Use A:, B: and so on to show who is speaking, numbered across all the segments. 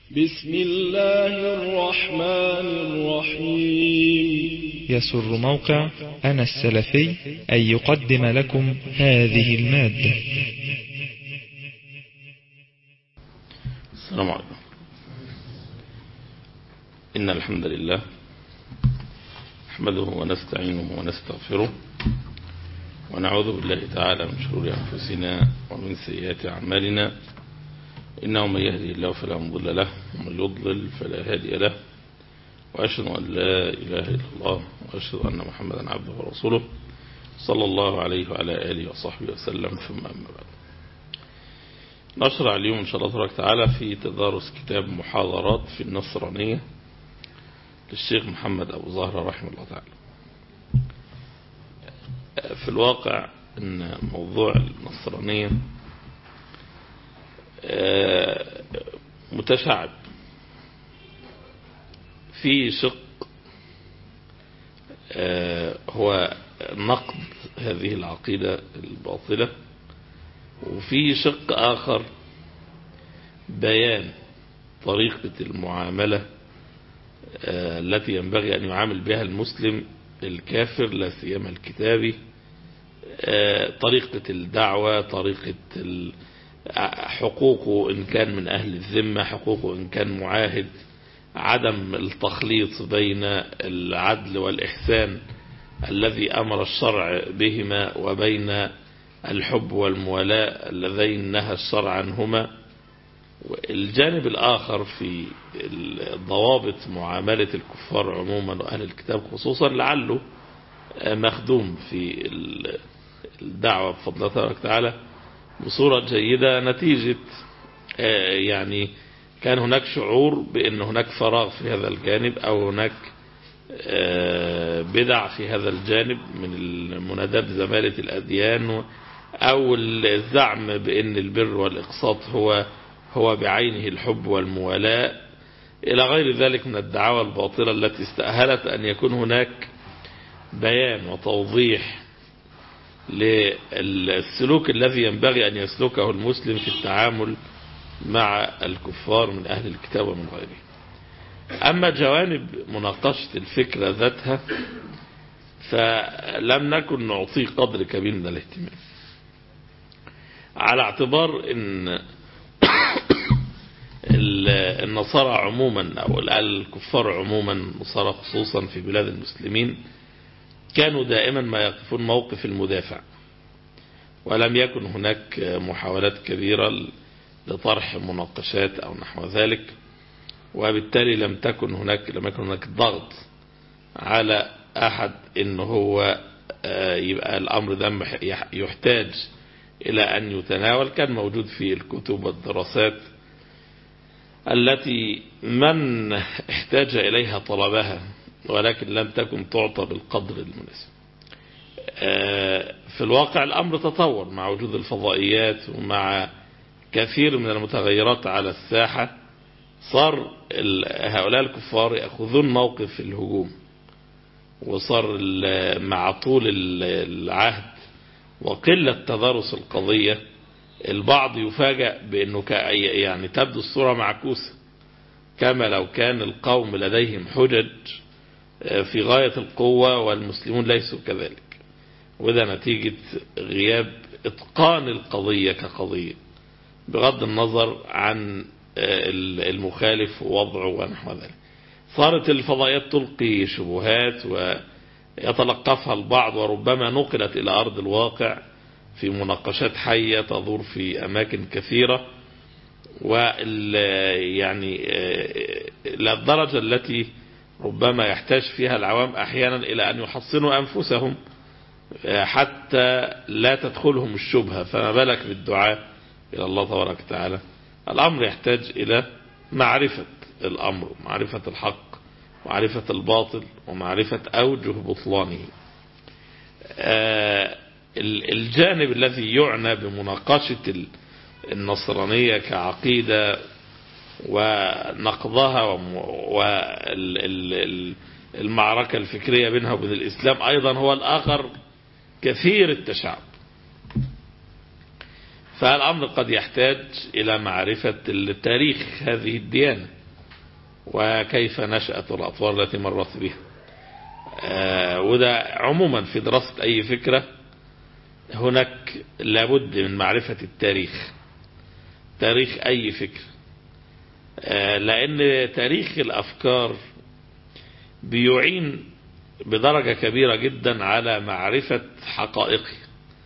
A: بسم الله الرحمن الرحيم.
B: يسر موقع أنا السلفي أن يقدم لكم هذه المادة.
C: السلام عليكم. إن الحمد لله نحمده ونستعينه ونستغفره ونعوذ بالله تعالى من شرور أنفسنا ومن سيئات أعمالنا، إنه من يهدي الله فلا مضل له ومن يضلل فلا هادي له، وأشهد أن لا إله إلا الله وأشهد أن محمدا عبده ورسوله صلى الله عليه وعلى آله وصحبه وسلم، ثم أما بعد. نشرع اليوم إن شاء الله تبارك وتعالى في تدارس كتاب محاضرات في النصرانية للشيخ محمد أبو زهرة رحمه الله تعالى. في الواقع أن موضوع النصرانية متشعب في شق هو نقد هذه العقيدة الباطلة، وفي شق آخر بيان طريقة المعاملة التي ينبغي أن يعامل بها المسلم الكافر لا سيما الكتابي، طريقة الدعوة، طريقة حقوقه إن كان من أهل الذمة، حقوقه إن كان معاهد، عدم التخليط بين العدل والإحسان الذي أمر الشرع بهما وبين الحب والموالاة اللذين نهى الشرع عنهما. الجانب الآخر في ضوابط معاملة الكفار عموما وأهل الكتاب خصوصا، لعله مخدوم في الدعوة بفضل الله تبارك وتعالى بصورة جيدة، نتيجة يعني كان هناك شعور بأن هناك فراغ في هذا الجانب، أو هناك بدع في هذا الجانب من المنادات زمالة الأديان، أو الزعم بأن البر والإقساط هو بعينه الحب والموالاة، إلى غير ذلك من الدعاوى الباطلة التي استأهلت أن يكون هناك بيان وتوضيح للسلوك الذي ينبغي أن يسلكه المسلم في التعامل مع الكفار من أهل الكتاب ومن غيره. أما جوانب مناقشة الفكرة ذاتها فلم نكن نعطيه قدر كبير من الاهتمام، على اعتبار أن النصارى عموما أو الكفار عموما، النصارى خصوصا في بلاد المسلمين، كانوا دائما ما يقفون موقف المدافع، ولم يكن هناك محاولات كبيرة لطرح مناقشات أو نحو ذلك، وبالتالي لم يكن هناك ضغط على أحد إن هو يبقى الأمر ده يحتاج إلى أن يتناول. كان موجود في الكتب والدراسات التي من احتاج إليها طلبها، ولكن لم تكن تعطى بالقدر المناسب. في الواقع الأمر تطور مع وجود الفضائيات ومع كثير من المتغيرات على الساحة. صار هؤلاء الكفار يأخذون موقف الهجوم، وصار مع طول العهد وقلة تدارس القضية البعض يفاجأ بأنه يعني تبدو الصورة معكوسة، كما لو كان القوم لديهم حجج في غاية القوة والمسلمون ليسوا كذلك، وده نتيجة غياب إتقان القضية كقضية بغض النظر عن المخالف ووضعه ونحو ذلك. صارت الفضائيات تلقي شبهات ويتلقفها البعض، وربما نقلت إلى أرض الواقع في مناقشات حية تدور في أماكن كثيرة، يعني للدرجة التي ربما يحتاج فيها العوام أحيانا إلى أن يحصنوا أنفسهم حتى لا تدخلهم الشبهة، فما بالك بالدعاء إلى الله تبارك وتعالى. الأمر يحتاج إلى معرفة الأمر، معرفة الحق، معرفة الباطل، ومعرفة أوجه بطلانه. الجانب الذي يعنى بمناقشة النصرانية كعقيدة ونقضها والمعركة الفكرية بينها وبين الإسلام أيضا هو الآخر كثير التشعب. فالأمر قد يحتاج إلى معرفة التاريخ هذه الديانة، وكيف نشأت الأطوار التي مرت بها. وده عموما في دراسة أي فكرة هناك لابد من معرفة التاريخ، تاريخ أي فكرة، لأن تاريخ الأفكار بيعين بدرجة كبيرة جدا على معرفة حقائقها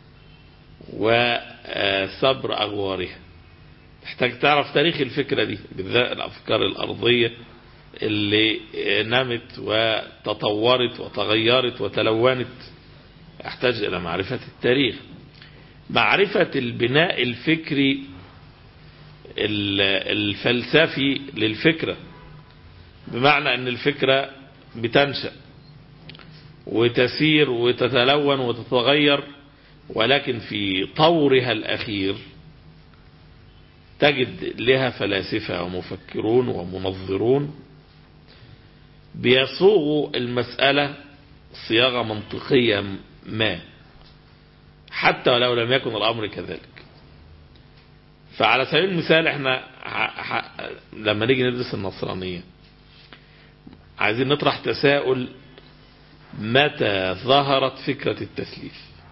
C: وصبر أغوارها. تحتاج تعرف تاريخ الفكرة دي، بالذات الأفكار الأرضية اللي نمت وتطورت وتغيرت وتلونت، يحتاج إلى معرفة التاريخ. معرفة البناء الفكري الفلسفي للفكرة، بمعنى أن الفكرة بتنشأ وتسير وتتلون وتتغير، ولكن في طورها الأخير تجد لها فلاسفة ومفكرون ومنظرون بيصوغوا المسألة صياغة منطقية ما، حتى ولو لم يكن الأمر كذلك. فعلى سبيل المثال احنا لما نيجي ندرس النصرانية عايزين نطرح تساؤل: متى ظهرت فكرة التثليث؟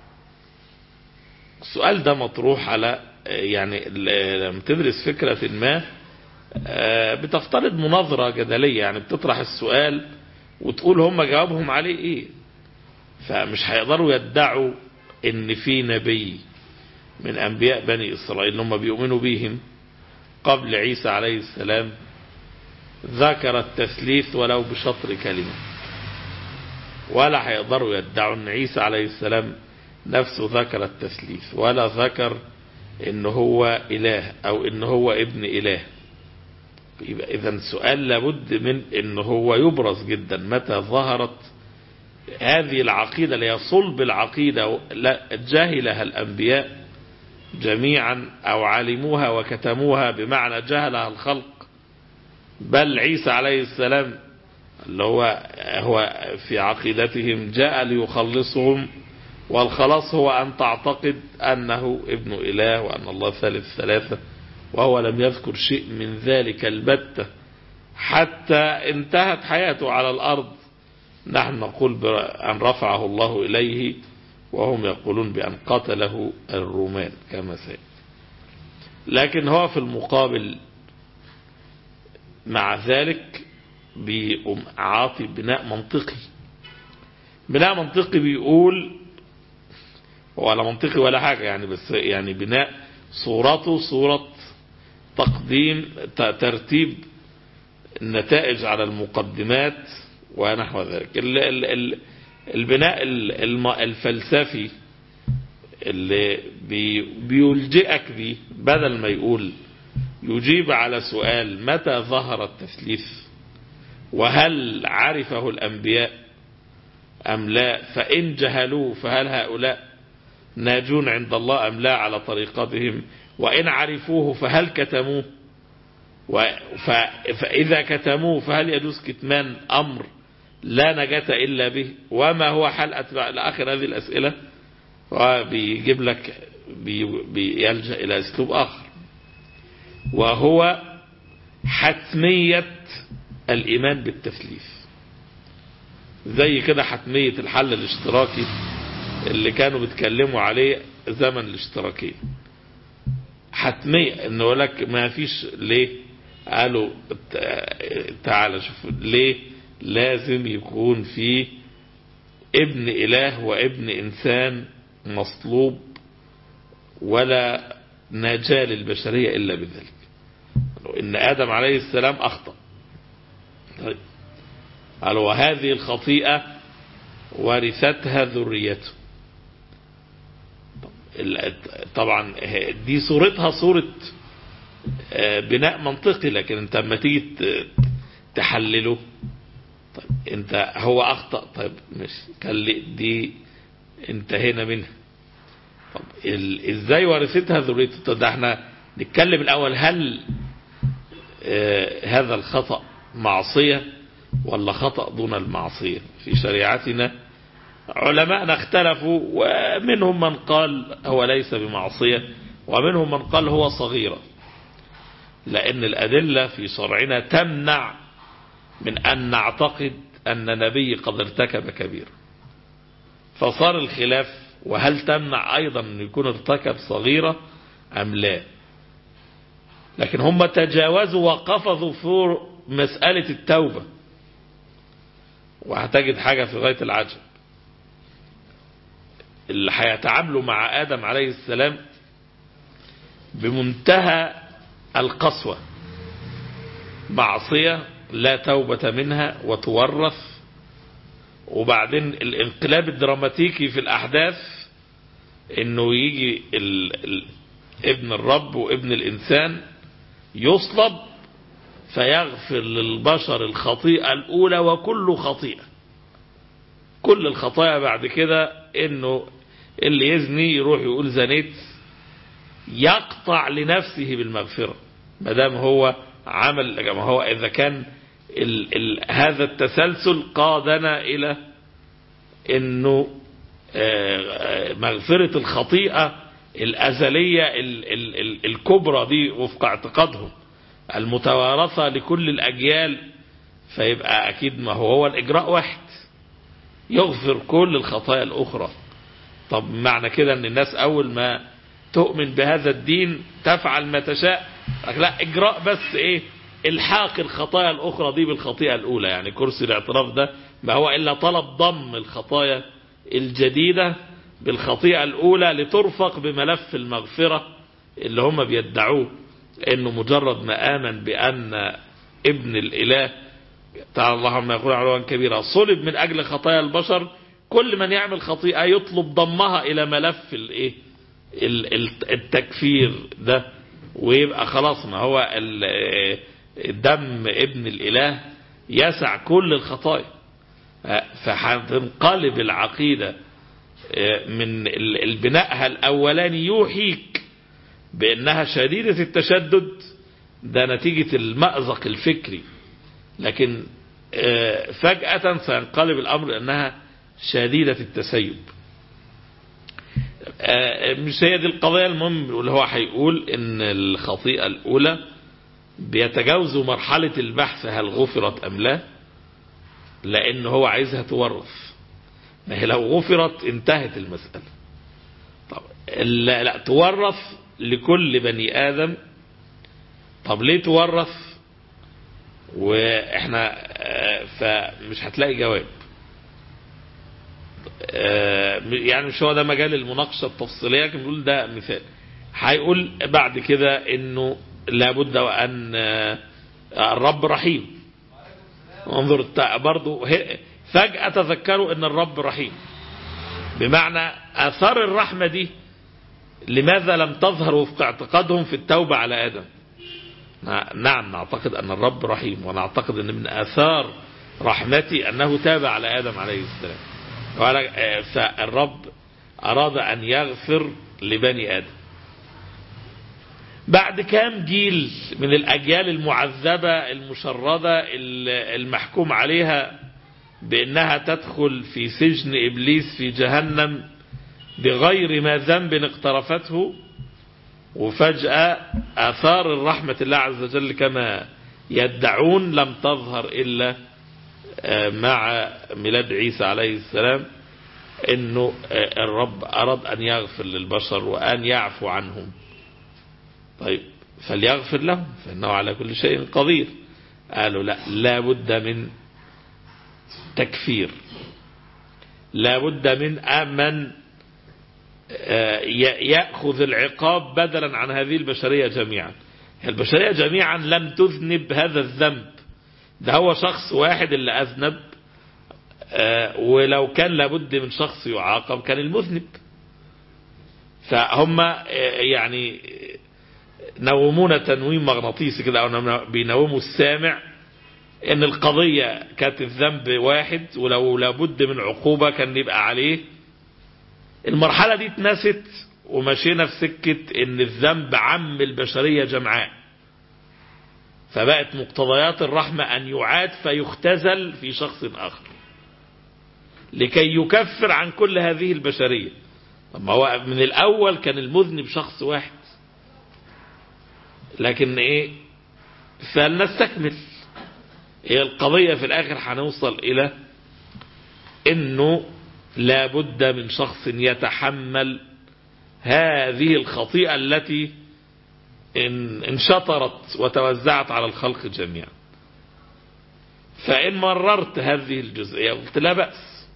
C: السؤال ده مطروح على يعني لما تدرس فكرة ما بتفترض مناظرة جدلية، يعني بتطرح السؤال وتقول هم جوابهم عليه ايه. فمش هيقدروا يدعوا ان في نبي من انبياء بني اسرائيل هم بيؤمنوا بيهم قبل عيسى عليه السلام ذكر التثليث ولو بشطر كلمة، ولا هيقدروا يدعوا ان عيسى عليه السلام نفسه ذكر التثليث ولا ذكر ان هو اله او ان هو ابن اله. يبقى اذا السؤال لابد من ان هو يبرز جدا: متى ظهرت هذه العقيدة اللي هي صلب العقيدة جهلها الأنبياء جميعا أو علموها وكتموها، بمعنى جهلها الخلق، بل عيسى عليه السلام اللي هو في عقيدتهم جاء ليخلصهم، والخلاص هو أن تعتقد أنه ابن إله وأن الله ثالث ثلاثة، وهو لم يذكر شيء من ذلك البتة حتى انتهت حياته على الأرض. نحن نقول بأن رفعه الله إليه، وهم يقولون بأن قتله الرومان كما سيأتي. لكن هو في المقابل مع ذلك بيقوم عاطي بناء منطقي. بناء منطقي بيقول ولا منطقي ولا حاجة يعني، بس يعني بناء صورته صورة تقديم ترتيب النتائج على المقدمات ونحو ذلك. البناء الفلسفي اللي بيلجئك به بدل ما يقول يجيب على سؤال متى ظهر التثليث وهل عرفه الأنبياء أم لا، فإن جهلوه فهل هؤلاء ناجون عند الله أم لا على طريقتهم، وإن عرفوه فهل كتموه، فإذا كتموه فهل يجوز كتمان أمر لا نجاة إلا به، وما هو حل أتباع لآخر هذه الأسئلة. وبيجيب لك بيلجأ إلى أسلوب آخر، وهو حتمية الإيمان بالتثليث. زي كده حتمية الحل الاشتراكي اللي كانوا بيتكلموا عليه زمن الاشتراكية. حتمية انه لك ما فيش ليه، قالوا تعالى شوف ليه لازم يكون في ابن إله وابن إنسان مصلوب ولا نجاة للبشرية إلا بذلك. إن آدم عليه السلام أخطأ، طيب قالوا وهذه الخطيئة ورثتها ذريته. طبعا دي صورتها صورة بناء منطقي، لكن انت لما تيجي تحلله طيب انت هو اخطأ، طيب مش كان دي انتهينا منها. طب ازاي ورثتها ذريته؟ طب ده احنا نتكلم الاول هل هذا الخطأ معصية ولا خطأ دون المعصية؟ في شريعتنا علماءنا اختلفوا، ومنهم من قال هو ليس بمعصية ومنهم من قال هو صغيرة، لأن الأدلة في شرعنا تمنع من أن نعتقد أن نبي قد ارتكب كبيرة. فصار الخلاف وهل تمنع أيضا أن يكون ارتكب صغيرة أم لا. لكن هم تجاوزوا وقفزوا في مسألة التوبة، وهتجد حاجة في غاية العجب. اللي هيتعاملوا مع آدم عليه السلام بمنتهى القسوة، معصية لا توبة منها وتورث. وبعدين الانقلاب الدراماتيكي في الأحداث انه يجي ابن الرب وابن الإنسان يصلب فيغفر للبشر الخطيئة الأولى وكل خطيئة. كل الخطايا بعد كده انه اللي يزني يروح يقول زنيت، يقطع لنفسه بالمغفرة ما دام هو عمل. ما هو إذا كان هذا التسلسل قادنا إلى انه مغفرة الخطيئة الأزلية الكبرى دي وفق اعتقادهم المتوارثة لكل الأجيال، فيبقى أكيد ما هو الإجراء واحد يغفر كل الخطايا الأخرى. طب معنى كده أن الناس أول ما تؤمن بهذا الدين تفعل ما تشاء؟ لا، إجراء بس إيه؟ الحاق الخطايا الأخرى دي بالخطيئة الأولى. يعني كرسي الاعتراف ده ما هو إلا طلب ضم الخطايا الجديدة بالخطيئة الأولى لترفق بملف المغفرة اللي هم بيدعوه، إنه مجرد ما آمن بأن ابن الإله تعالى الله عما يقول علوا كبيرا صلب من أجل خطايا البشر، كل من يعمل خطيئة يطلب ضمها إلى ملف التكفير ده، ويبقى خلاص ما هو دم ابن الإله يسع كل الخطايا. فهتنقلب العقيدة من البنائها الأولاني يوحيك بأنها شديدة التشدد، ده نتيجة المأزق الفكري، لكن فجأة سينقلب الأمر أنها شديدة التسيب. مش هي دي القضية. المهم اللي هو هيقول ان الخطيئة الأولى بيتجاوزوا مرحلة البحث هل غفرت أم لا، لأن هو عايزها تورث. ما هي لو غفرت انتهت المسألة. طب لا تورث لكل بني آدم. طب ليه تورث واحنا فمش هتلاقي جواب؟ يعني مش هو ده مجال المناقشة التفصيلية، لكن بيقول ده مثال. هيقول بعد كده انه لابد وان الرب رحيم. انظر برضو فجأة تذكروا ان الرب رحيم، بمعنى اثار الرحمة دي لماذا لم تظهر وفق اعتقادهم في التوبة على آدم؟ نعم نعتقد ان الرب رحيم، ونعتقد ان من اثار رحمتي انه تاب على آدم عليه السلام. فالرب أراد أن يغفر لبني آدم بعد كام جيل من الأجيال المعذبة المشردة المحكوم عليها بأنها تدخل في سجن إبليس في جهنم بغير ما ذنب اقترفته. وفجأة آثار الرحمة الله عز وجل كما يدعون لم تظهر إلا مع ميلاد عيسى عليه السلام، انه الرب اراد ان يغفر للبشر وان يعفو عنهم. طيب فليغفر لهم فانه على كل شيء قدير. قالوا لا بد من تكفير، لا بد من يأخذ العقاب بدلا عن هذه البشرية جميعا. البشرية جميعا لم تذنب هذا الذنب، ده هو شخص واحد اللي أذنب، ولو كان لابد من شخص يعاقب كان المذنب. فهم يعني نومون تنويم مغناطيسي كده، أو بينوموا السامع ان القضية كانت الذنب واحد، ولو لابد من عقوبة كان يبقى عليه. المرحلة دي اتنست ومشينا في سكة ان الذنب عم البشرية جمعاء، فبقت مقتضيات الرحمة أن يعاد فيختزل في شخص آخر لكي يكفر عن كل هذه البشرية. طب ما هو من الأول كان المذنب شخص واحد، لكن فلنستكمل هي القضية في الآخر هنوصل إلى إنه لا بد من شخص يتحمل هذه الخطيئة التي انشطرت وتوزعت على الخلق جميعا. فإن مررت هذه الجزئية قلت لا بأس،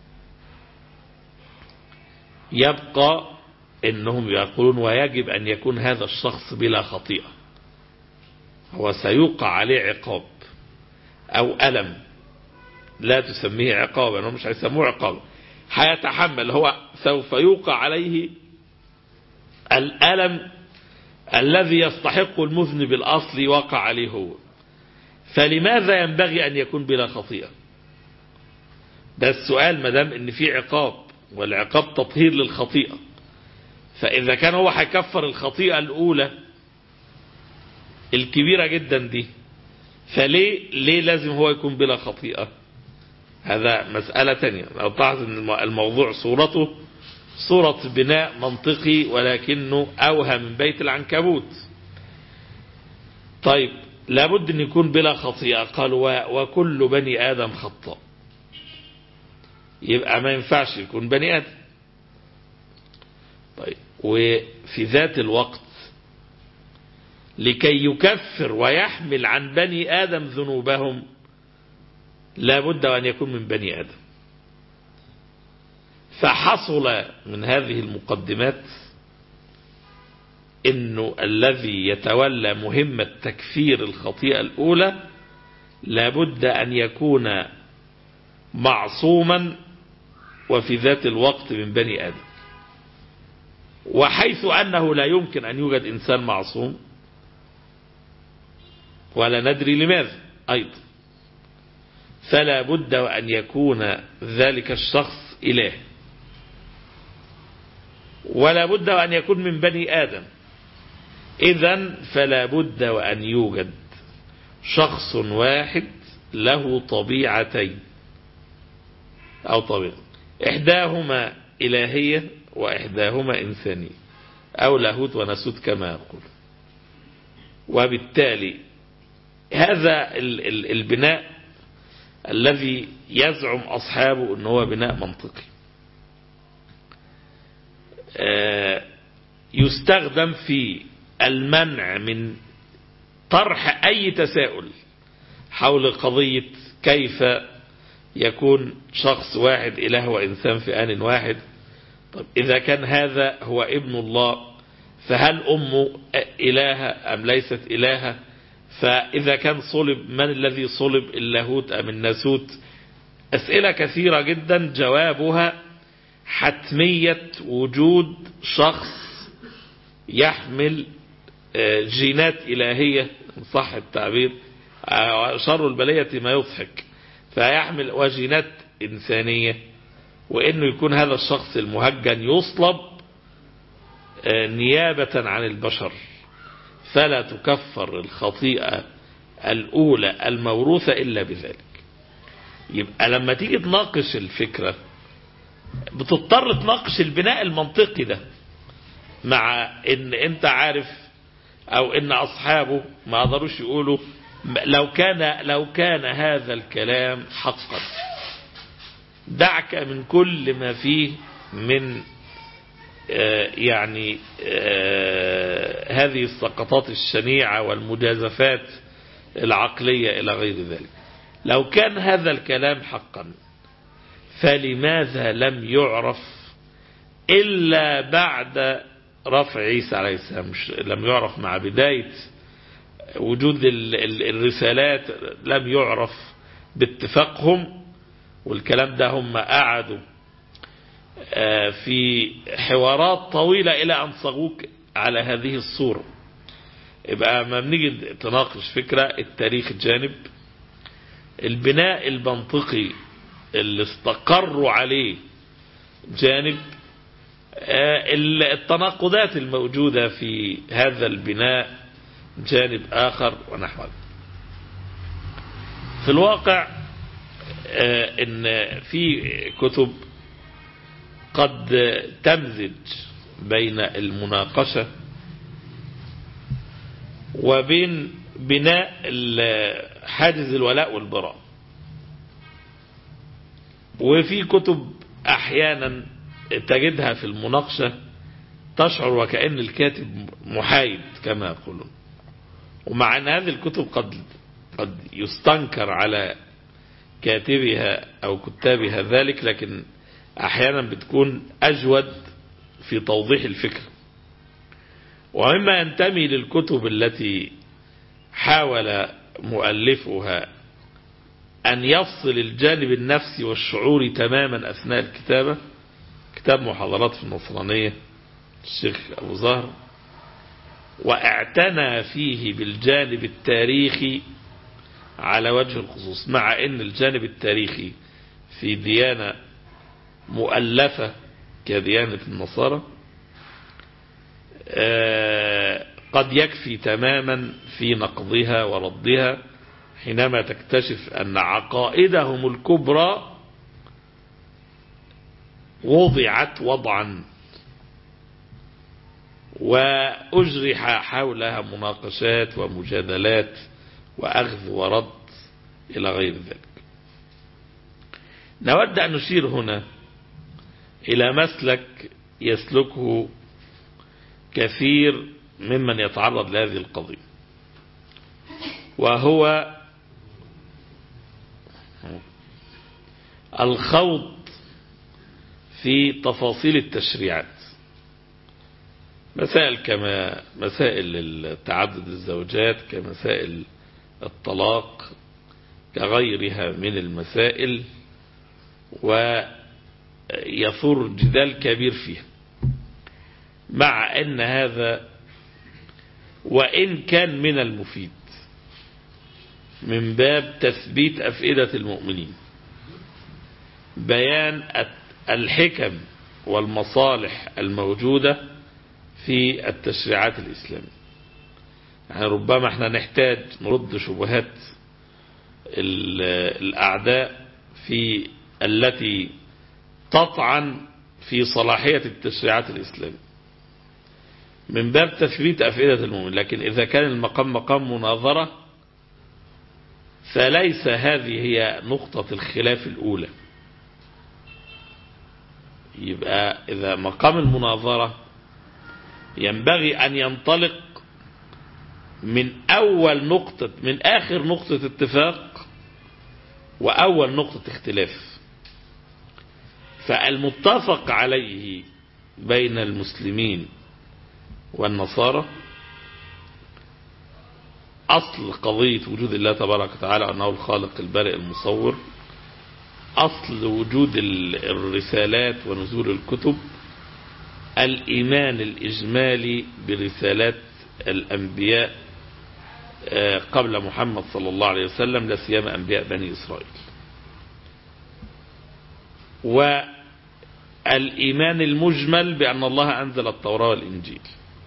C: يبقى إنهم يقولون ويجب أن يكون هذا الشخص بلا خطيئة، هو سيوقع عليه عقاب أو ألم، لا تسميه عقابا، أنهم مش هيسموه عقابا، هيتحمل، هو سوف يوقع عليه الألم الذي يستحق المذنب الأصلي وقع عليه هو. فلماذا ينبغي أن يكون بلا خطيئة؟ ده السؤال، مدام ان في عقاب والعقاب تطهير للخطيئة، فإذا كان هو هيكفر الخطيئة الأولى الكبيرة جدا دي، فليه لازم هو يكون بلا خطيئة؟ هذا مسألة تانية. لو تلاحظ ان الموضوع صورته صورة بناء منطقي ولكنه أوهى من بيت العنكبوت. طيب لابد أن يكون بلا خطيئة، قالوا وكل بني آدم خطاء، يبقى ما ينفعش يكون بني آدم. طيب وفي ذات الوقت لكي يكفر ويحمل عن بني آدم ذنوبهم لابد أن يكون من بني آدم. فحصل من هذه المقدمات إنه الذي يتولى مهمة تكفير الخطيئة الأولى لابد أن يكون معصوما وفي ذات الوقت من بني آدم. وحيث أنه لا يمكن أن يوجد إنسان معصوم ولا ندري لماذا أيضا، فلا بد أن يكون ذلك الشخص إله، ولا بد أن يكون من بني آدم. إذن فلا بد وأن يوجد شخص واحد له طبيعتين أو طبيعة، إحداهما إلهية وإحداهما إنسانية، أو لاهوت وناسوت كما يقول. وبالتالي هذا البناء الذي يزعم أصحابه أنه هو بناء منطقي يستخدم في المنع من طرح أي تساؤل حول قضية كيف يكون شخص واحد إله وإنسان في آن واحد. طب إذا كان هذا هو ابن الله فهل أمه إلهة أم ليست إلهة؟ فإذا كان صلب من الذي صلب، اللاهوت أم الناسوت؟ أسئلة كثيرة جدا جوابها حتمية وجود شخص يحمل جينات إلهية إن صح التعبير، شر البلية ما يضحك، فيحمل وجينات إنسانية، وإنه يكون هذا الشخص المهجن يصلب نيابة عن البشر، فلا تكفر الخطيئة الأولى الموروثة إلا بذلك. يبقى لما تيجي تناقش الفكرة بتضطر تناقش البناء المنطقي ده، مع ان انت عارف او ان اصحابه ما قدروش يقولوا لو كان هذا الكلام حقا، دعك من كل ما فيه من يعني هذه السقطات الشنيعة والمجازفات العقلية إلى غير ذلك. لو كان هذا الكلام حقا فلماذا لم يعرف إلا بعد رفع عيسى عليه السلام؟ لم يعرف مع بداية وجود الرسالات، لم يعرف باتفاقهم. والكلام ده هم قعدوا في حوارات طويلة إلى أن صاغوك على هذه الصورة. يبقى ما بنيجي تناقش فكرة التاريخ جانب، البناء المنطقي اللي استقروا عليه جانب، التناقضات الموجودة في هذا البناء جانب آخر ونحو ذلك. في الواقع ان في كتب قد تمزج بين المناقشة وبين بناء حاجز الولاء والبراء. وفي كتب أحيانا تجدها في المناقشة تشعر وكأن الكاتب محايد كما يقولون، ومع أن هذه الكتب قد يستنكر على كاتبها أو كتابها ذلك، لكن أحيانا بتكون أجود في توضيح الفكر. ومما ينتمي للكتب التي حاول مؤلفها أن يفصل الجانب النفسي والشعوري تماما أثناء الكتابة كتاب محاضرات في النصرانية الشيخ أبو زهر، واعتنى فيه بالجانب التاريخي على وجه الخصوص، مع أن الجانب التاريخي في ديانة مؤلفة كديانة النصارى قد يكفي تماما في نقضها وردها حينما تكتشف أن عقائدهم الكبرى وضعت وضعا وأجرح حولها مناقشات ومجادلات وأخذ ورد إلى غير ذلك. نود أن نشير هنا إلى مسلك يسلكه كثير ممن يتعرض لهذه القضية، وهو الخوض في تفاصيل التشريعات، مسائل كما مسائل تعدد الزوجات، كمسائل الطلاق، كغيرها من المسائل، ويثور جدال كبير فيها، مع أن هذا وإن كان من المفيد من باب تثبيت أفئدة المؤمنين، بيان الحكم والمصالح الموجودة في التشريعات الإسلامية. يعني ربما احنا نحتاج نرد شبهات الأعداء في التي تطعن في صلاحية التشريعات الإسلامية من باب تثبيت أفئدة المؤمن. لكن إذا كان المقام مقام مناظرة فليس هذه هي نقطة الخلاف الأولى. يبقى إذا مقام المناظرة ينبغي أن ينطلق من أول نقطة، من آخر نقطة اتفاق وأول نقطة اختلاف. فالمتفق عليه بين المسلمين والنصارى أصل قضية وجود الله تبارك وتعالى أنه الخالق البارئ المصور، أصل وجود الرسالات ونزول الكتب، الإيمان الإجمالي برسالات الأنبياء قبل محمد صلى الله عليه وسلم، لا سيما أنبياء بني إسرائيل، والإيمان المجمل بأن الله أنزل التوراة والإنجيل.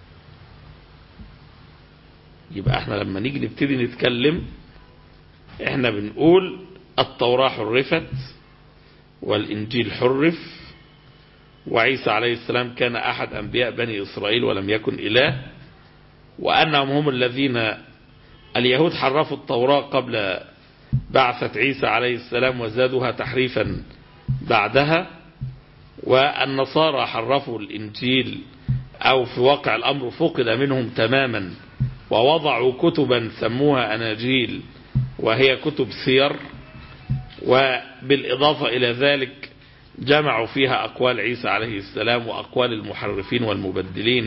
C: يبقى احنا لما نيجي نبتدي نتكلم احنا بنقول التوراة حرفت والإنجيل حرف، وعيسى عليه السلام كان أحد أنبياء بني إسرائيل ولم يكن إله، وأنهم هم الذين اليهود حرفوا التوراة قبل بعثة عيسى عليه السلام وزادوها تحريفا بعدها، والنصارى حرفوا الإنجيل أو في واقع الأمر فقد منهم تماما ووضعوا كتبا سموها أناجيل وهي كتب سير، وبالإضافة إلى ذلك جمعوا فيها أقوال عيسى عليه السلام وأقوال المحرفين والمبدلين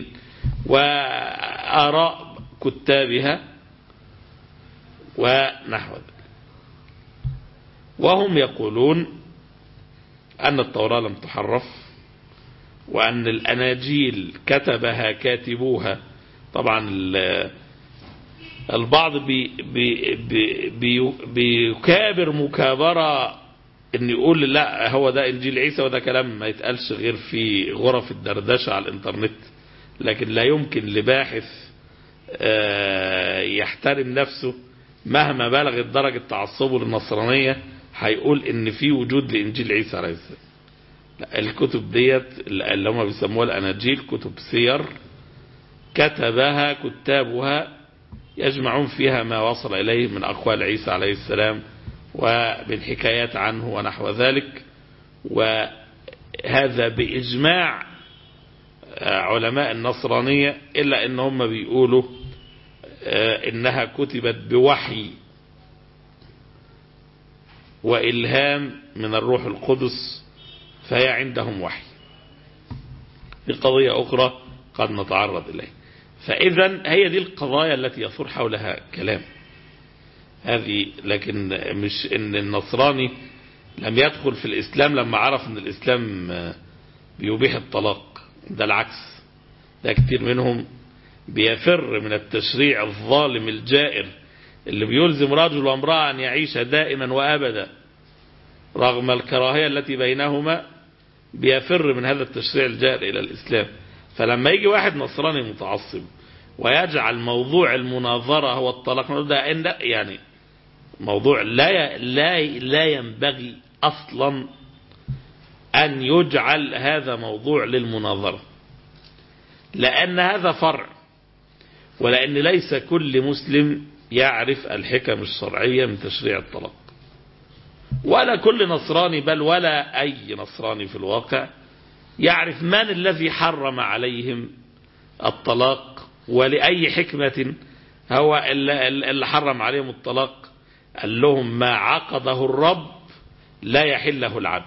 C: وآراء كتابها ونحو ذلك. وهم يقولون أن التوراة لم تحرف، وأن الأناجيل كتبها كاتبوها. طبعا البعض بيكابر مكابرة ان يقول لا هو ده انجيل عيسى، وده كلام ما يتقالش غير في غرف الدردشة على الانترنت، لكن لا يمكن لباحث يحترم نفسه مهما بلغت درجة تعصبه للنصرانية هيقول ان في وجود لانجيل عيسى عليه السلام. الكتب ديت اللي هم بيسموها الاناجيل كتب سير كتبها كتابها يجمعون فيها ما وصل إليه من أقوال عيسى عليه السلام ومن حكايات عنه ونحو ذلك. وهذا بإجماع علماء النصرانية، إلا إن هم بيقولوا إنها كتبت بوحي وإلهام من الروح القدس، فهي عندهم وحي. بقضية أخرى قد نتعرض إليه. فإذا هي دي القضايا التي يثور حولها كلام هذه. لكن مش إن النصراني لم يدخل في الإسلام لما عرف إن الإسلام بيبيح الطلاق. ده العكس، ده كتير منهم بيفر من التشريع الظالم الجائر اللي بيلزم رجل وامرأة أن يعيش دائما وأبدا رغم الكراهية التي بينهما. بيفر من هذا التشريع الجائر إلى الإسلام. فلما يجي واحد نصراني متعصب ويجعل موضوع المناظرة هو الطلاق، ده يعني موضوع لا ينبغي أصلا أن يجعل هذا موضوع للمناظرة، لأن هذا فرع، ولأن ليس كل مسلم يعرف الحكم الشرعية من تشريع الطلاق، ولا كل نصراني، بل ولا أي نصراني في الواقع يعرف من الذي حرم عليهم الطلاق ولأي حكمة هو اللي حرم عليهم الطلاق. قال لهم ما عقده الرب لا يحله العبد.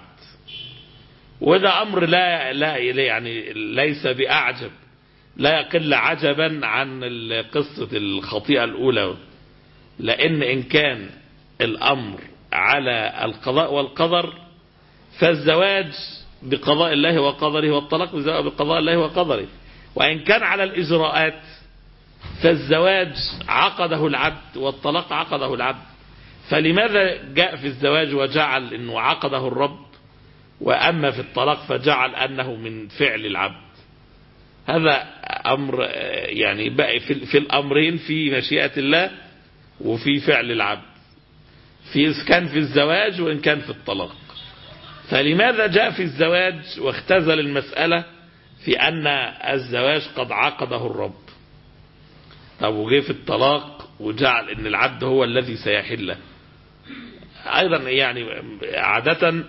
C: وده أمر لا يعني ليس بأعجب، لا يقل عجبا عن قصة الخطيئة الأولى. لأن إن كان الأمر على القضاء والقدر فالزواج بقضاء الله وقدره والطلاق بقضاء الله وقدره. وإن كان على الإجراءات فالزواج عقده العبد والطلاق عقده العبد. فلماذا جاء في الزواج وجعل أنه عقده الرب، وأما في الطلاق فجعل أنه من فعل العبد؟ هذا أمر يعني بقى في الأمرين في مشيئة الله وفي فعل العبد، في كان في الزواج وإن كان في الطلاق. فلماذا جاء في الزواج واختزل المسألة في أن الزواج قد عقده الرب؟ طب وجه في الطلاق وجعل أن العبد هو الذي سيحله؟ أيضا يعني عادة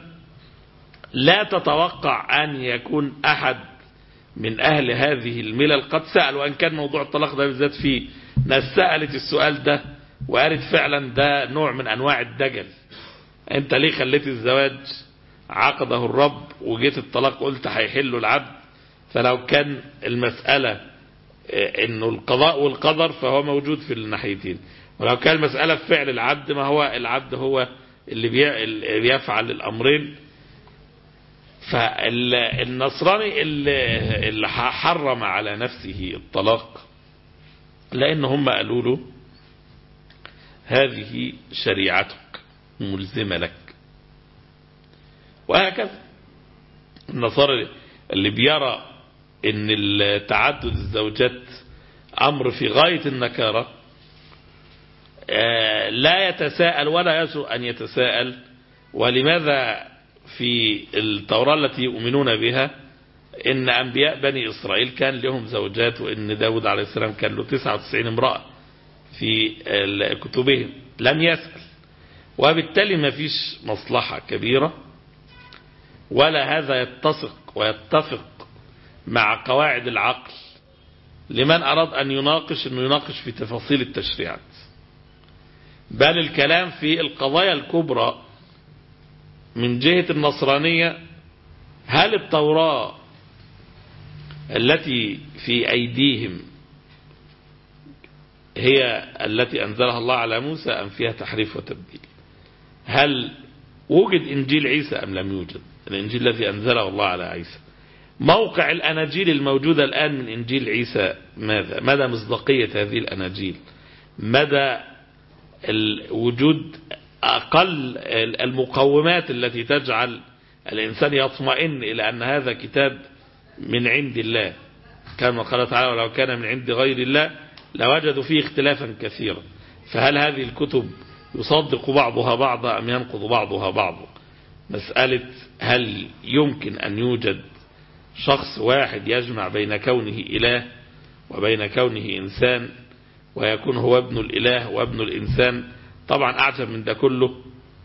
C: لا تتوقع أن يكون أحد من أهل هذه الملل قد سأل، وأن كان موضوع الطلاق ده بالذات فيه ناس سألت السؤال ده وقالت فعلا ده نوع من أنواع الدجل. أنت ليه خليت الزواج عقده الرب وجيت الطلاق قلت هيحله العبد؟ فلو كان المسألة إنه القضاء والقدر فهو موجود في الناحيتين، ولو كان المسألة في فعل العبد ما هو العبد هو اللي بيفعل الأمرين. فالنصراني اللي حرم على نفسه الطلاق لأن هم قالوا له هذه شريعتك ملزمة لك، وهكذا. النصارى اللي بيرى ان تعدد الزوجات امر في غاية النكارة لا يتساءل ولا يسوء ان يتساءل ولماذا في التوراة التي يؤمنون بها ان انبياء بني اسرائيل كان لهم زوجات، وان داود عليه السلام كان له 99 امرأة في كتبهم. لم يسأل، وبالتالي ما فيش مصلحة كبيرة، ولا هذا يتسق ويتفق مع قواعد العقل لمن أراد أن يناقش أنه يناقش في تفاصيل التشريعات. بل الكلام في القضايا الكبرى من جهة النصرانية، هل التوراة التي في أيديهم هي التي أنزلها الله على موسى أم فيها تحريف وتبديل؟ هل وجد إنجيل عيسى أم لم يوجد؟ الإنجيل الذي أنزله الله على عيسى. موقع الأناجيل الموجودة الآن من إنجيل عيسى ماذا؟ مدى مصداقية هذه الأناجيل؟ مدى وجود أقل المقومات التي تجعل الإنسان يطمئن إلى أن هذا كتاب من عند الله؟ كما قال تعالى ولو كان من عند غير الله لوجدوا فيه اختلافا كثيرا. فهل هذه الكتب يصدق بعضها بعضا أم ينقض بعضها بعضا؟ مسألة هل يمكن أن يوجد شخص واحد يجمع بين كونه إله وبين كونه إنسان ويكون هو ابن الإله وابن الإنسان. طبعا أعجب من ده كله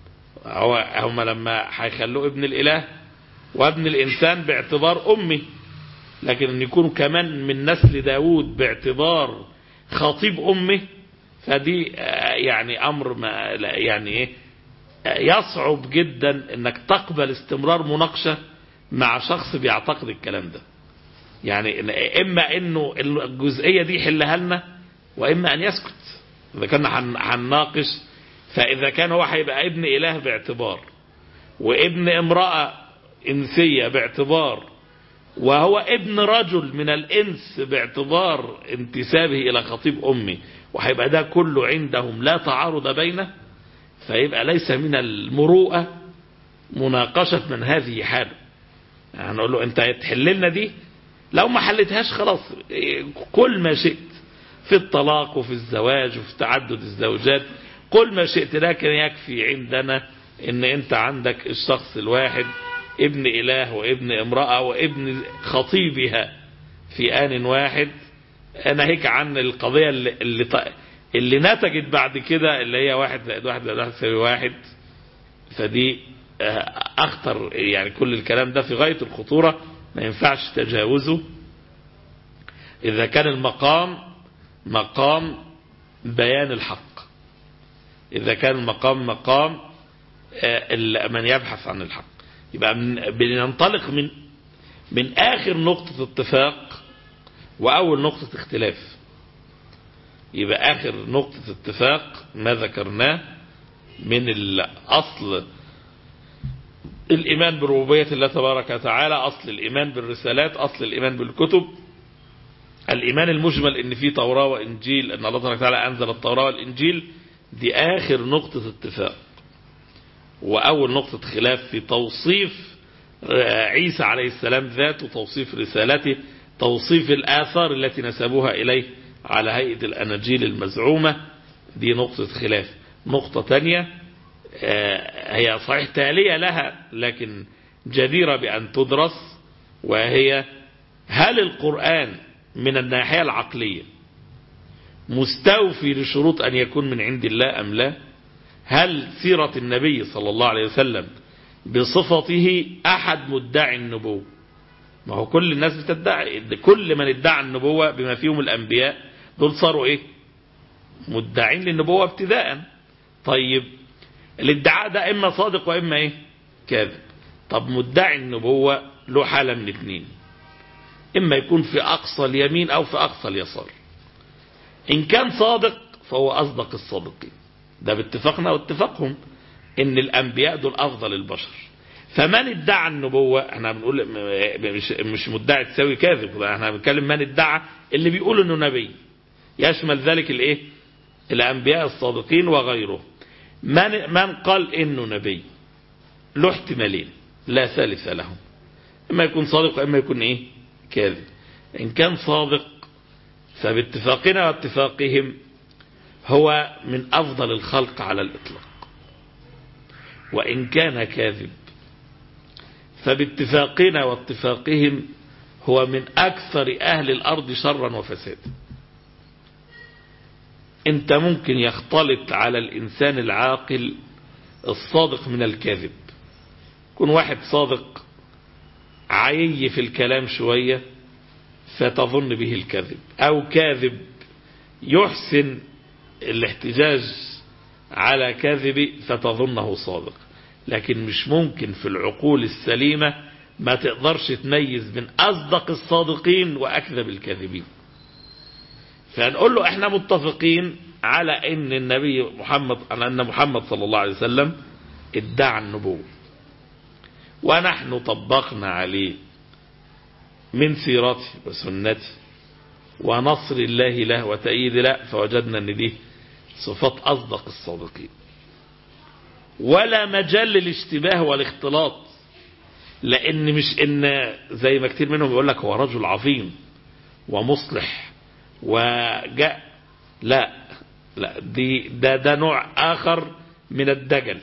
C: هم لما هيخلوه ابن الإله وابن الإنسان باعتبار أمي، لكن أن يكون كمان من نسل داود باعتبار خطيب أمه، فدي يعني أمر ما يعني إيه، يصعب جدا أنك تقبل استمرار مناقشة مع شخص بيعتقد الكلام ده. يعني إما أنه الجزئية دي حلها لنا، وإما أن يسكت. إذا كنا هنناقش، فإذا كان هو هيبقى ابن إله باعتبار، وابن امرأة إنسية باعتبار، وهو ابن رجل من الإنس باعتبار انتسابه إلى خطيب أمي، وهيبقى ده كله عندهم لا تعارض بينه، فيبقى ليس من المروءة مناقشة من هذه حاله. يعني نقول له أنت تحل لنا دي، لو ما حلتهاش خلاص كل ما شئت في الطلاق وفي الزواج وفي تعدد الزوجات، كل ما شئت، لكن يكفي عندنا ان انت عندك الشخص الواحد ابن إله وابن امرأة وابن خطيبها في آن واحد. ناهيك عن القضية اللي نتجت بعد كده، اللي هي 1+1=1، فدي أخطر. يعني كل الكلام ده في غاية الخطورة، ما ينفعش تجاوزه إذا كان المقام مقام بيان الحق، إذا كان المقام مقام من يبحث عن الحق. يبقى بننطلق من آخر نقطة اتفاق وأول نقطة اختلاف. يبقى آخر نقطة اتفاق ما ذكرناه من الأصل الإيمان بربوبية الله تبارك وتعالى، أصل الإيمان بالرسالات، أصل الإيمان بالكتب، الإيمان المجمل إن في توراة وإنجيل، أن الله تبارك وتعالى أنزل التوراة والإنجيل. دي آخر نقطة اتفاق. وأول نقطة خلاف في توصيف عيسى عليه السلام ذاته، توصيف رسالته، توصيف الآثار التي نسبوها إليه على هيئة الأناجيل المزعومة. دي نقطة خلاف. نقطة تانية هي صحيح تالية لها لكن جديرة بأن تدرس، وهي هل القرآن من الناحية العقلية مستوفي لشروط أن يكون من عند الله أم لا؟ هل سيرة النبي صلى الله عليه وسلم بصفته أحد مدعي النبوة؟ ما هو كل الناس بتدعي، كل من ادعى النبوة بما فيهم الأنبياء دول صاروا إيه؟ مدعين للنبوة ابتداء. طيب الادعاء ده إما صادق وإما إيه؟ كاذب. طب مدعي النبوة له حالة من اثنين، إما يكون في أقصى اليمين أو في أقصى اليسار. إن كان صادق فهو أصدق الصادقين، ده باتفاقنا واتفاقهم إن الأنبياء دول أفضل البشر. فمن ادعى النبوة، احنا بنقول مش مدعي تساوي كاذب، احنا بنتكلم من ادعى اللي بيقول انه نبي، يشمل ذلك الايه؟ الأنبياء الصادقين وغيره. من قال انه نبي له احتمالين لا ثالث لهم، اما يكون صادق واما يكون ايه؟ كاذب. ان كان صادق فباتفاقنا واتفاقهم هو من افضل الخلق على الاطلاق، وان كان كاذب فباتفاقنا واتفاقهم هو من اكثر اهل الارض شرا وفسادا. انت ممكن يختلط على الانسان العاقل الصادق من الكاذب. يكون واحد صادق عيي في الكلام شوية فتظن به الكذب، او كاذب يحسن الاحتجاج على كاذب فتظنه صادق. لكن مش ممكن في العقول السليمة ما تقدرش تميز بين أصدق الصادقين وأكذب الكاذبين. فنقول له احنا متفقين على ان النبي محمد، على ان محمد صلى الله عليه وسلم ادعى النبوة، ونحن طبقنا عليه من سيرته وسنته ونصر الله له وتأييد له، فوجدنا ان دي صفات أصدق الصادقين، ولا مجال للاشتباه والاختلاط. لان مش ان زي ما كتير منهم يقول لك هو رجل عظيم ومصلح وجاء، لا ده نوع آخر من الدجل.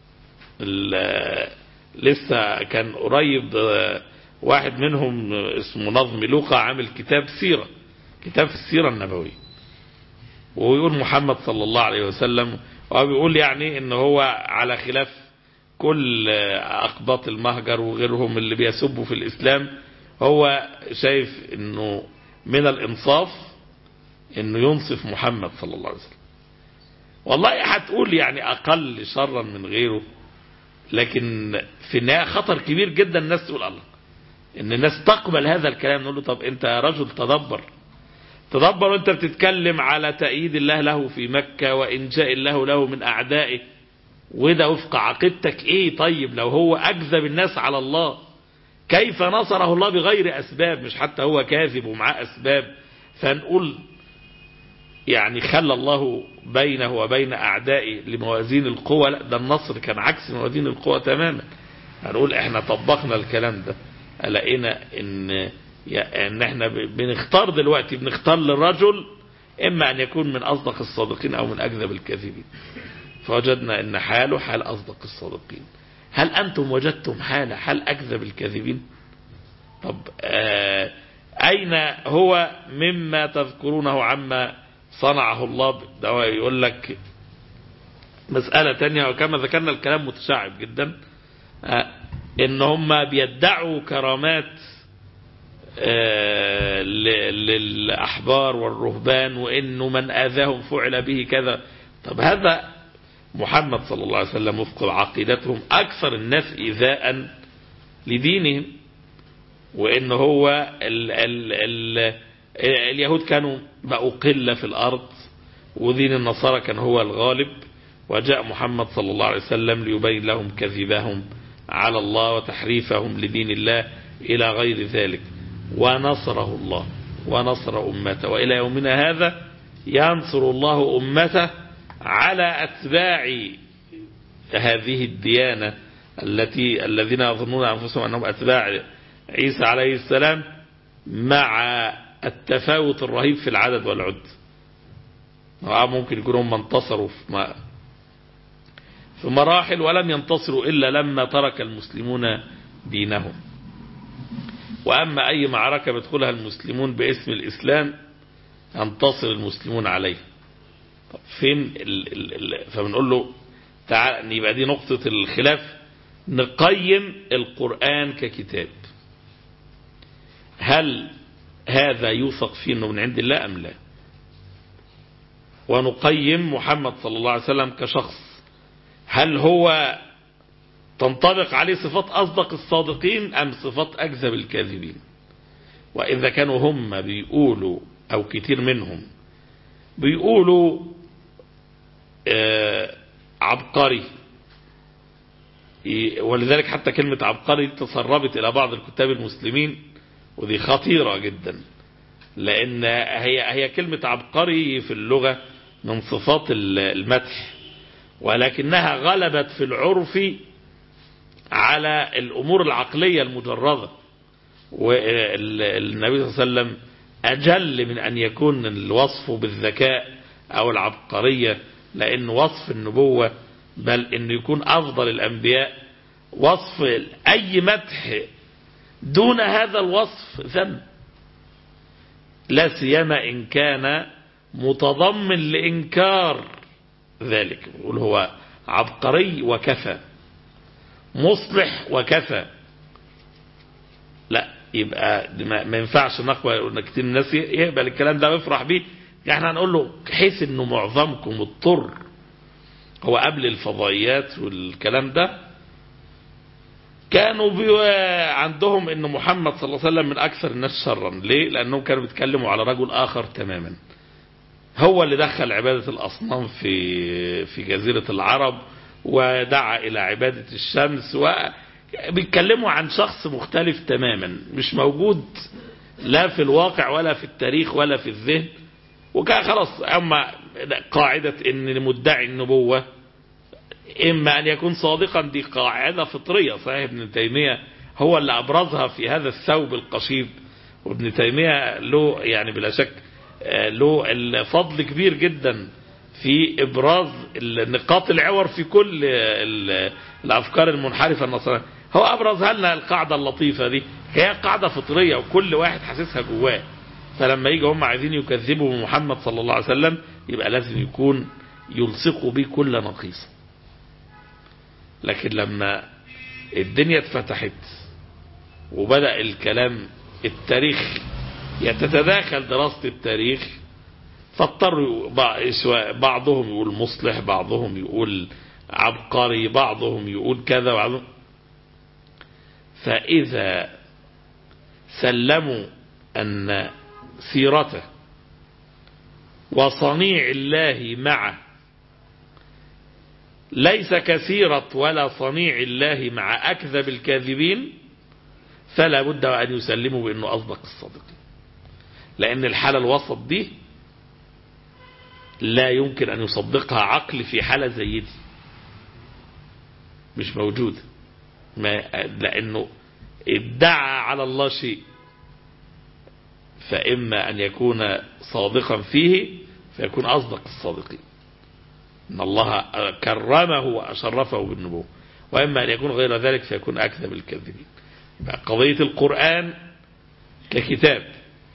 C: لسه كان قريب واحد منهم اسمه نظم لوقا عامل كتاب سيرة، كتاب في السيرة النبوية، ويقول محمد صلى الله عليه وسلم، وبيقول يعني ان هو على خلاف كل أقباط المهجر وغيرهم اللي بيسبوا في الإسلام، هو شايف انه من الإنصاف انه ينصف محمد صلى الله عليه وسلم. والله هتقول يعني أقل شرا من غيره، لكن في النهاية خطر كبير جدا الناس تقول الله، ان الناس تقبل هذا الكلام. نقول له طب انت يا رجل تدبر وانت بتتكلم على تأييد الله له في مكة وإنجاء الله له من أعدائه، وده وفق عقيدتك ايه؟ طيب لو هو أكذب الناس على الله، كيف نصره الله بغير أسباب؟ مش حتى هو كاذب ومعاه أسباب فنقول يعني خلى الله بينه وبين أعدائه لموازين القوة؟ لا، ده النصر كان عكس موازين القوة تماما. هنقول احنا طبقنا الكلام ده، لقينا ان احنا بنختار دلوقتي، بنختار للرجل اما ان يكون من اصدق الصادقين او من اكذب الكاذبين. فوجدنا ان حاله حال اصدق الصادقين. هل انتم وجدتم حال اكذب الكاذبين؟ طب اين هو مما تذكرونه عما صنعه الله؟ ده يقول لك مسألة تانية، وكما ذكرنا الكلام متشعب جدا، ان هم بيدعوا كرامات للأحبار والرهبان، وإنه من آذاهم فعل به كذا. طب هذا محمد صلى الله عليه وسلم وفق عقيدتهم أكثر الناس إيذاء لدينهم، وإن هو اليهود كانوا بقوا قلة في الأرض، ودين النصارى كان هو الغالب، وجاء محمد صلى الله عليه وسلم ليبين لهم كذبهم على الله وتحريفهم لدين الله إلى غير ذلك، ونصره الله ونصر أمته. وإلى يومنا هذا ينصر الله أمته على أتباع هذه الديانة الذين يظنون أنفسهم أنهم أتباع عيسى عليه السلام، مع التفاوت الرهيب في العدد والعد. ممكن يكونوا هم انتصروا في مراحل، ولم ينتصروا إلا لما ترك المسلمون دينهم. وأما أي معركة بيدخلها المسلمون باسم الإسلام ينتصر المسلمون عليه. طب فين فبنقول له تعال، يبقى دي نقطة الخلاف، نقيم القرآن ككتاب، هل هذا يوثق فيه أنه من عند الله أم لا؟ ونقيم محمد صلى الله عليه وسلم كشخص، هل هو تنطبق عليه صفات أصدق الصادقين أم صفات أكذب الكاذبين؟ وإذا كانوا هم بيقولوا أو كتير منهم بيقولوا عبقري، ولذلك حتى كلمة عبقري تسربت إلى بعض الكتاب المسلمين، ودي خطيرة جدا، لأن هي كلمة عبقري في اللغة من صفات المدح، ولكنها غلبت في العرف على الأمور العقلية المجردة. والنبي صلى الله عليه وسلم أجل من أن يكون الوصف بالذكاء أو العبقرية، لأن وصف النبوة بل أنه يكون أفضل الأنبياء، وصف أي مدح دون هذا الوصف ذنب، لا سيما إن كان متضمن لإنكار ذلك. يقول هو عبقري وكفى، مصلح وكفى، لا يبقى ما ينفعش نقبل ان كتير الناس يقبل الكلام ده ويفرح بيه. احنا هنقول له حيث انه معظمكم اضطر، هو قبل الفضائيات والكلام ده كانوا عندهم ان محمد صلى الله عليه وسلم من اكثر الناس شرا. ليه؟ لانهم كانوا بيتكلموا على رجل اخر تماما، هو اللي دخل عبادة الاصنام في جزيرة العرب، ودعا الى عبادة الشمس، وبيتكلموا عن شخص مختلف تماما مش موجود لا في الواقع ولا في التاريخ ولا في الذهن. وكان خلاص، اما قاعدة ان مدعي النبوة اما ان يكون صادقا، دي قاعدة فطرية. صحيح ابن تيمية هو اللي ابرزها في هذا الثوب القشيب، وابن تيمية له يعني بلا شك له الفضل كبير جدا في ابراز نقاط العور في كل الافكار المنحرفة النصرانية. هو ابرزها لنا القاعدة اللطيفة دي، هي قاعدة فطرية وكل واحد حاسسها جواه. فلما يجي هم عايزين يكذبوا محمد صلى الله عليه وسلم يبقى لازم يكون يلصق به كل نقيصة. لكن لما الدنيا اتفتحت وبدأ الكلام التاريخ يتتداخل دراسة التاريخ، فاضطروا بعضهم يقول مصلح، بعضهم يقول عبقري، بعضهم يقول كذا وعضهم. فإذا سلموا أن سيرته وصنيع الله معه ليس كسيرة ولا صنيع الله مع أكذب الكاذبين، فلا بد أن يسلموا بأنه أصدق الصادقين. لأن الحالة الوسط دي لا يمكن أن يصدقها عقل في حالة زي دي، مش موجودة. لأنه ادعى على الله شيء، فإما أن يكون صادقا فيه فيكون أصدق الصادقين، إن الله كرمه وأشرفه بالنبوة، وإما أن يكون غير ذلك فيكون أكذب الكاذبين. قضية القرآن ككتاب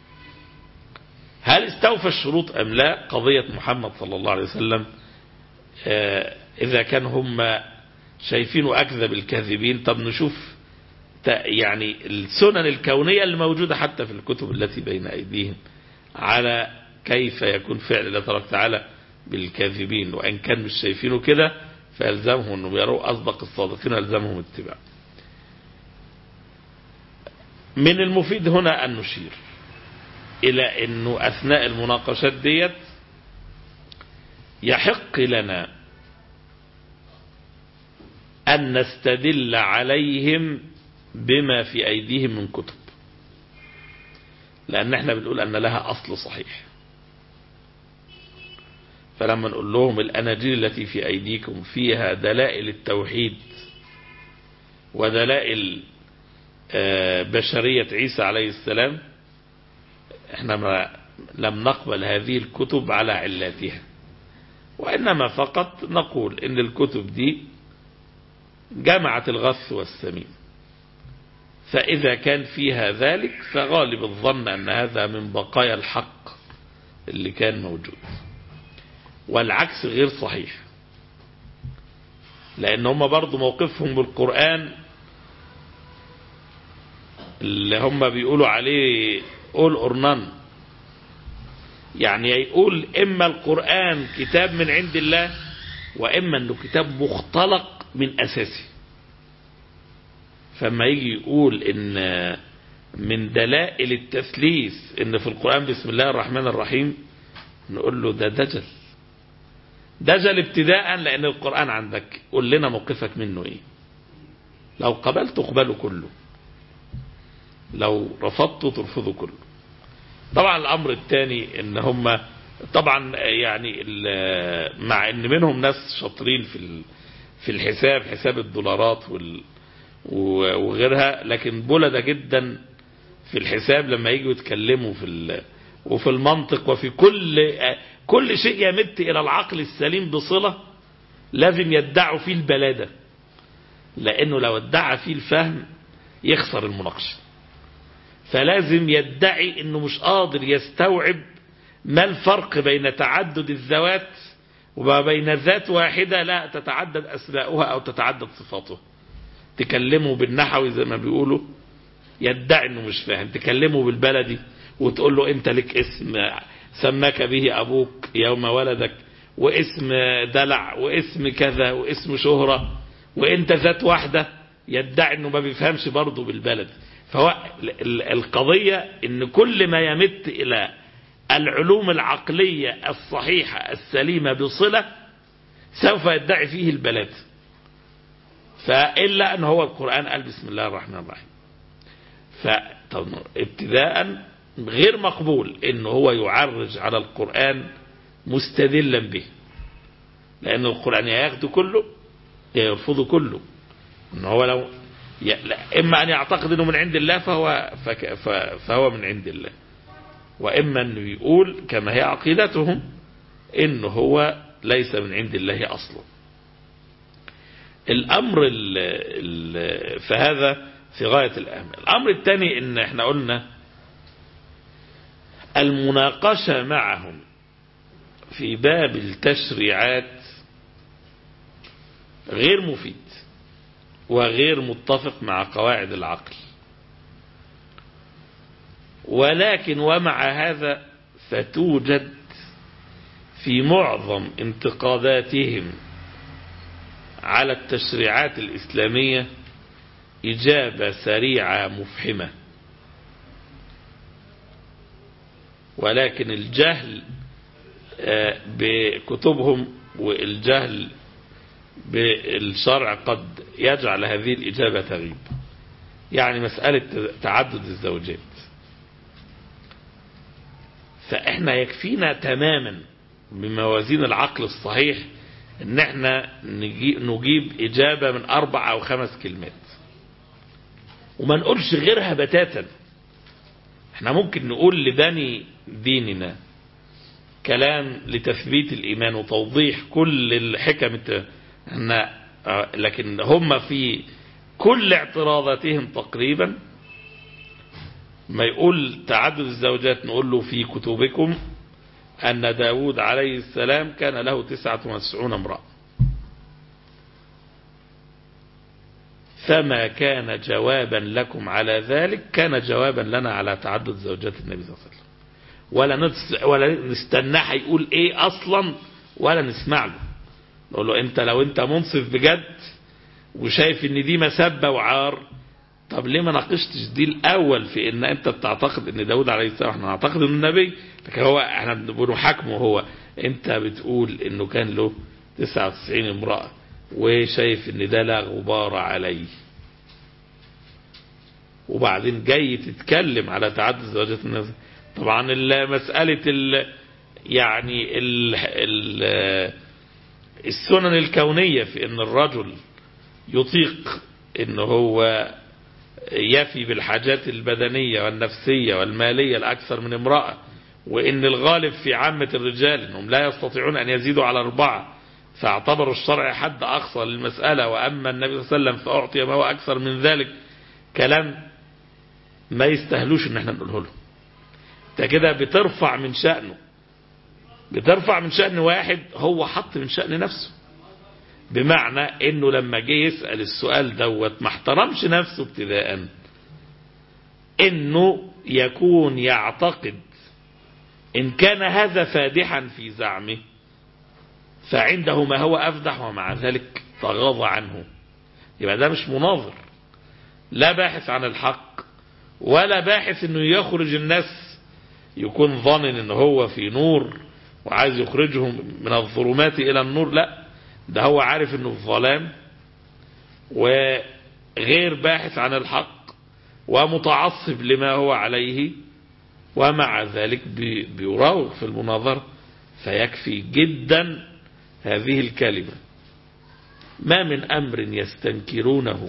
C: هل استوفى الشروط أم لا؟ قضية محمد صلى الله عليه وسلم إذا كان هم شايفينه أكذب الكاذبين، طب نشوف يعني السنن الكونية اللي موجودة حتى في الكتب التي بين أيديهم على كيف يكون فعل الله تبارك وتعالى بالكاذبين. وإن كان مش شايفينه كده فيلزمهم أنه يروا أصدق الصادقين ويلزمهم اتباع. من المفيد هنا أن نشير إلى أنه أثناء المناقشات ديت يحق لنا أن نستدل عليهم بما في أيديهم من كتب، لأن احنا بنقول أن لها أصل صحيح. فلما نقول لهم الأناجيل التي في أيديكم فيها دلائل التوحيد ودلائل بشرية عيسى عليه السلام، احنا لم نقبل هذه الكتب على علاتها، وإنما فقط نقول إن الكتب دي جمعت الغث والسمين، فإذا كان فيها ذلك فغالب الظن أن هذا من بقايا الحق اللي كان موجود، والعكس غير صحيح. لأن هم برضو موقفهم بالقرآن اللي هم بيقولوا عليه all or none، يعني يقول إما القرآن كتاب من عند الله وإما أنه كتاب مختلق من أساسه. فما يجي يقول إن من دلائل التثليث إن في القرآن بسم الله الرحمن الرحيم، نقول له ده دجل ابتداء، لأن القرآن عندك قول لنا موقفك منه إيه. لو قبلت اقبله كله، لو رفضت ترفضه كله. طبعا الأمر الثاني إن هم طبعا يعني مع إن منهم ناس شاطرين في الحساب، حساب الدولارات وغيرها، لكن بلد جدا في الحساب لما يجوا يتكلموا وفي المنطق وفي كل شيء يمت إلى العقل السليم بصلة لازم يدعوا فيه البلادة، لأنه لو ادعى فيه الفهم يخسر المناقشة. فلازم يدعي أنه مش قادر يستوعب ما الفرق بين تعدد الذوات وما بين ذات واحدة لا تتعدد أسماؤها أو تتعدد صفاتها. تكلمه بالنحوي زي ما بيقولوا يدعي أنه مش فاهم، تكلمه بالبلدي وتقول له أنت لك اسم سماك به أبوك يوم ولدك، واسم دلع، واسم كذا، واسم شهرة، وانت ذات واحدة، يدعي أنه ما بيفهمش برضه بالبلد. فهو القضية ان كل ما يمت الى العلوم العقلية الصحيحة السليمة بصلة سوف يدعي فيه البلد، فإلا أن هو القرآن قال بسم الله الرحمن الرحيم. فابتداء غير مقبول انه هو يعرج على القرآن مستدلا به، لأن القرآن ياخده كله يرفضه كله. ان هو لو إما أن يعتقد أنه من عند الله فهو من عند الله، وإما أنه يقول كما هي عقيدتهم إنه هو ليس من عند الله أصلا. الأمر فهذا في غاية الأهمية. الأمر الثاني إن احنا قلنا المناقشة معهم في باب التشريعات غير مفيد وغير متفق مع قواعد العقل، ولكن ومع هذا فتوجد في معظم انتقاداتهم على التشريعات الإسلامية إجابة سريعة مفحمة. ولكن الجهل بكتبهم والجهل بالشرع قد يجعل هذه الإجابة تغيب. يعني مسألة تعدد الزوجات، فإحنا يكفينا تماما بموازين العقل الصحيح ان احنا نجيب إجابة من 4 أو 5 كلمات وما نقولش غيرها بتاتا. احنا ممكن نقول لبني ديننا كلام لتثبيت الإيمان وتوضيح كل الحكم، لكن هم في كل اعتراضاتهم تقريبا ما يقول تعدد الزوجات نقول له في كتبكم أن داود عليه السلام كان له 99 امرأة، فما كان جوابا لكم على ذلك كان جوابا لنا على تعدد زوجات النبي صلى الله عليه وسلم. ولا نستناه هيقول ايه اصلا ولا نسمع له. نقول له انت لو انت منصف بجد وشايف ان دي مسبة وعار، طب ليه ما ناقشتش دي الاول في ان انت بتعتقد ان داود عليه السلام، احنا نعتقد انه النبي، لكن هو احنا بنحاكمه. هو انت بتقول انه كان له 99 امرأة وشايف ان ده لا غبار عليه، وبعدين جاي تتكلم على تعدد زوجات الناس. طبعا مسألة يعني السنن الكونية في ان الرجل يطيق ان هو يفي بالحاجات البدنية والنفسية والمالية الأكثر من امرأة، وإن الغالب في عامة الرجال أنهم لا يستطيعون أن يزيدوا على 4، فاعتبروا الشرع حد أقصى للمسألة، وأما النبي صلى الله عليه وسلم فأعطي ما هو أكثر من ذلك. كلام ما يستهلوش ان احنا نقوله له. انت كده بترفع من شأن واحد هو حط من شأن نفسه، بمعنى انه لما جه يسأل السؤال دوت ما احترمش نفسه ابتداء، انه يكون يعتقد ان كان هذا فادحا في زعمه فعنده ما هو افدح، ومع ذلك تغاضى عنه. يبقى ده مش مناظر، لا باحث عن الحق ولا باحث انه يخرج الناس يكون ظن ان هو في نور وعايز يخرجهم من الظلمات الى النور. لا، ده هو عارف انه في ظلام وغير باحث عن الحق ومتعصب لما هو عليه، ومع ذلك بيراوغ في المناظرة. فيكفي جدا هذه الكلمة: ما من أمر يستنكرونه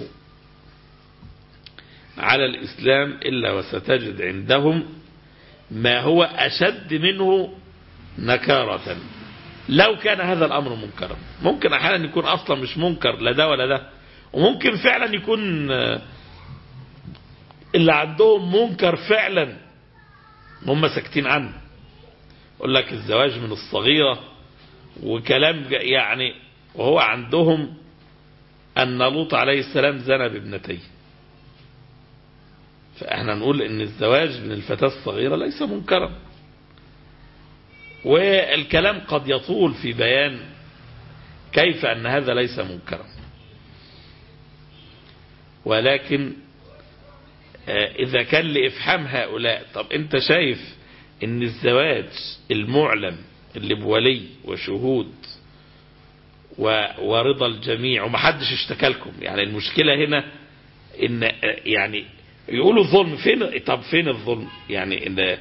C: على الإسلام إلا وستجد عندهم ما هو أشد منه نكارة. لو كان هذا الأمر منكرا، ممكن أحيانا يكون أصلا مش منكر لا ده ولا ده، وممكن فعلا يكون اللي عندهم منكر فعلا هم ساكتين عنه. يقول لك الزواج من الصغيرة وكلام يعني، وهو عندهم أن لوط عليه السلام زنى بابنتيه. فإحنا نقول إن الزواج من الفتاة الصغيرة ليس منكرا. والكلام قد يطول في بيان كيف أن هذا ليس منكرا، ولكن إذا كان لإفحام هؤلاء، طب أنت شايف إن الزواج المعلن اللي بولي وشهود ورضا الجميع ومحدش اشتكى لكم، يعني المشكلة هنا إن يعني يقولوا ظلم، فين؟ طب فين الظلم؟ يعني إن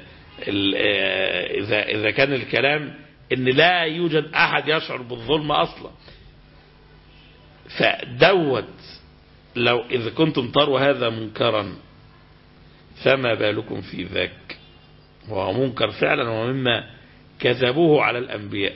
C: إذا كان الكلام إن لا يوجد أحد يشعر بالظلم أصلا، فدوت لو إذا كنتم تروا هذا منكرا فما بالكم في ذاك؟ وهو منكر فعلا ومما كذبوه على الأنبياء.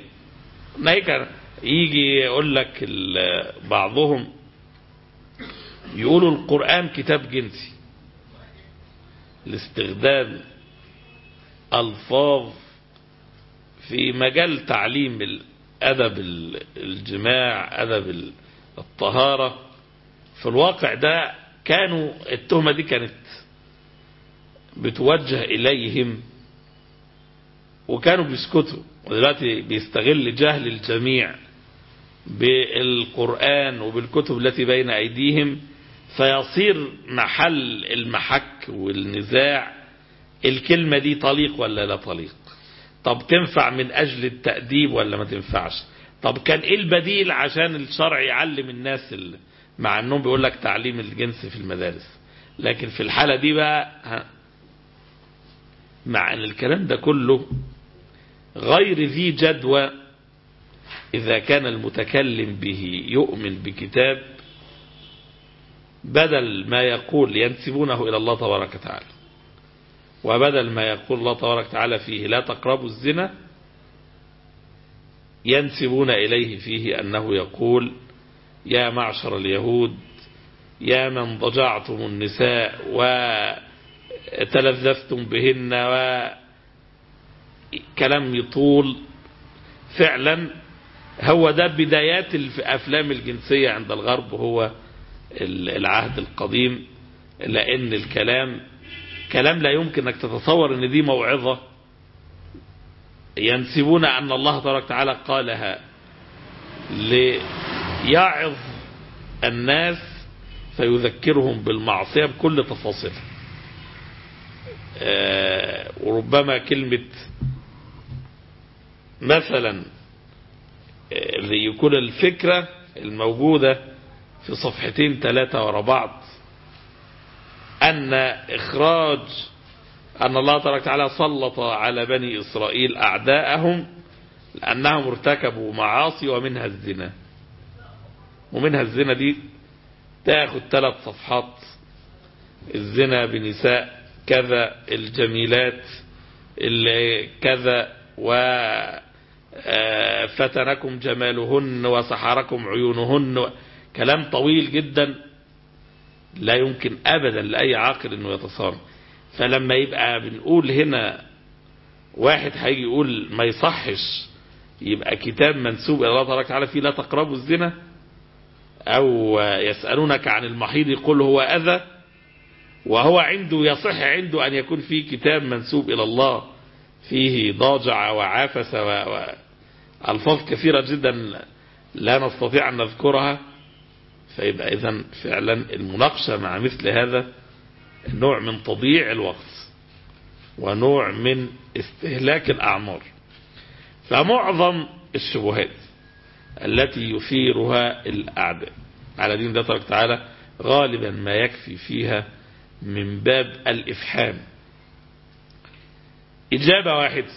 C: يجي يقول لك بعضهم يقولوا القرآن كتاب جنسي لاستخدام ألفاظ في مجال تعليم أدب الجماع، أدب الطهارة، في الواقع ده كانوا التهمة دي كانت بتوجه إليهم وكانوا بيسكتوا، ودلوقتي بيستغل جهل الجميع بالقرآن وبالكتب التي بين أيديهم، فيصير محل المحك والنزاع الكلمة دي طليق ولا لا طليق، طب تنفع من أجل التأديب ولا ما تنفعش، طب كان إيه البديل عشان الشرع يعلم الناس مع أنهم بيقول لك تعليم الجنس في المدارس. لكن في الحالة دي بقى مع أن الكلام ده كله غير ذي جدوى إذا كان المتكلم به يؤمن بكتاب، بدل ما يقول ينسبونه إلى الله تبارك وتعالى، وبدل ما يقول الله تبارك وتعالى فيه لا تقربوا الزنا، ينسبون إليه فيه أنه يقول يا معشر اليهود، يا من ضجعتم النساء وتلذذتم بهن، وكلام يطول. فعلا هو ده بدايات الأفلام الجنسية عند الغرب، هو العهد القديم، لأن الكلام لا يمكن أنك تتصور أن دي موعظة، ينسبون أن الله تبارك وتعالى قالها ليعظ الناس فيذكرهم بالمعصية بكل تفاصيلها. وربما كلمة مثلا يكون الفكرة الموجودة في صفحتين 3 ورا بعض، أن الله تبارك وتعالى سلط على بني إسرائيل أعداءهم لأنهم ارتكبوا معاصي ومنها الزنا، ومنها الزنا دي تاخد 3 صفحات، الزنا بنساء كذا، الجميلات اللي كذا، وفتنكم جمالهن وسحركم عيونهن، كلام طويل جدا لا يمكن أبدا لأي عاقل أنه يتصور. فلما يبقى بنقول هنا واحد هيجي يقول ما يصحش يبقى كتاب منسوب إلى الله تبارك وتعالى فيه لا تقربوا الزنا، أو يسألونك عن المحيض قل هو أذى، وهو يصح عنده أن يكون فيه كتاب منسوب إلى الله فيه ضاجع وعافس وألفاظ كثيرة جدا لا نستطيع أن نذكرها. فيبقى إذن فعلا المناقشة مع مثل هذا نوع من تضييع الوقت ونوع من استهلاك الأعمار. فمعظم الشبهات التي يثيرها الأعداء على دين الله تبارك وتعالى غالبا ما يكفي فيها من باب الإفحام إجابة واحدة،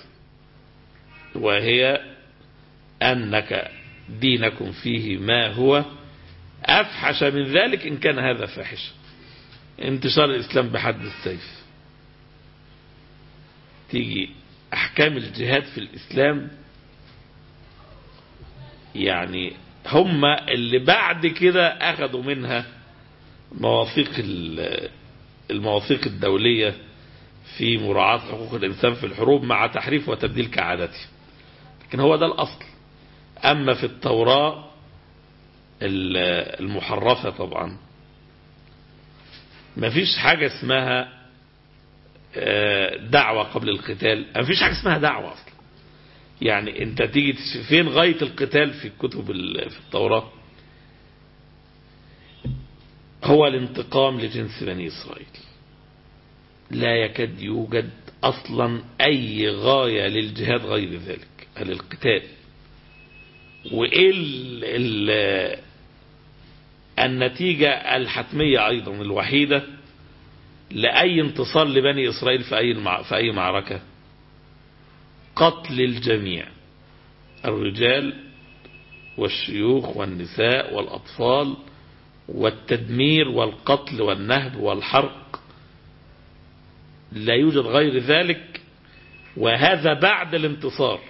C: وهي أنك دينكم فيه ما هو أفحش من ذلك إن كان هذا فاحش. انتشار الإسلام بحد السيف، تيجي أحكام الجهاد في الإسلام، يعني هم اللي بعد كده أخذوا منها المواثيق الدولية في مراعاة حقوق الإنسان في الحروب مع تحريف وتبديل كعادته، لكن هو ده الأصل. أما في التوراة المحرفة طبعا ما فيش حاجة اسمها دعوة قبل القتال، ما فيش حاجة اسمها دعوة أصلا. يعني انت تيجي فين غاية القتال في الكتب في التوراة؟ هو الانتقام لجنس بني إسرائيل، لا يكاد يوجد أصلا أي غاية للجهاد غير ذلك، القتال. وإيه النتيجة الحتمية أيضا الوحيدة لأي انتصار لبني إسرائيل في أي معركة؟ قتل الجميع، الرجال والشيوخ والنساء والأطفال، والتدمير والقتل والنهب والحرق، لا يوجد غير ذلك. وهذا بعد الانتصار،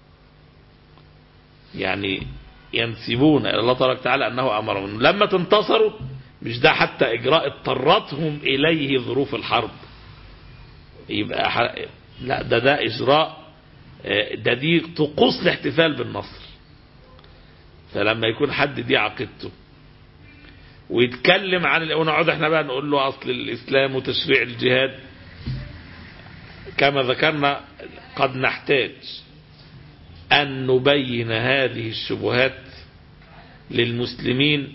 C: يعني ينسبون إلى الله تبارك وتعالى أنه أمرهم لما تنتصروا، مش ده حتى إجراء اضطرتهم إليه ظروف الحرب، يبقى لا ده إجراء دي طقوس الاحتفال بالنصر. فلما يكون حد دي عقيدته ويتكلم عن ونقعد احنا بقى نقول له اصل الاسلام وتشريع الجهاد، كما ذكرنا قد نحتاج ان نبين هذه الشبهات للمسلمين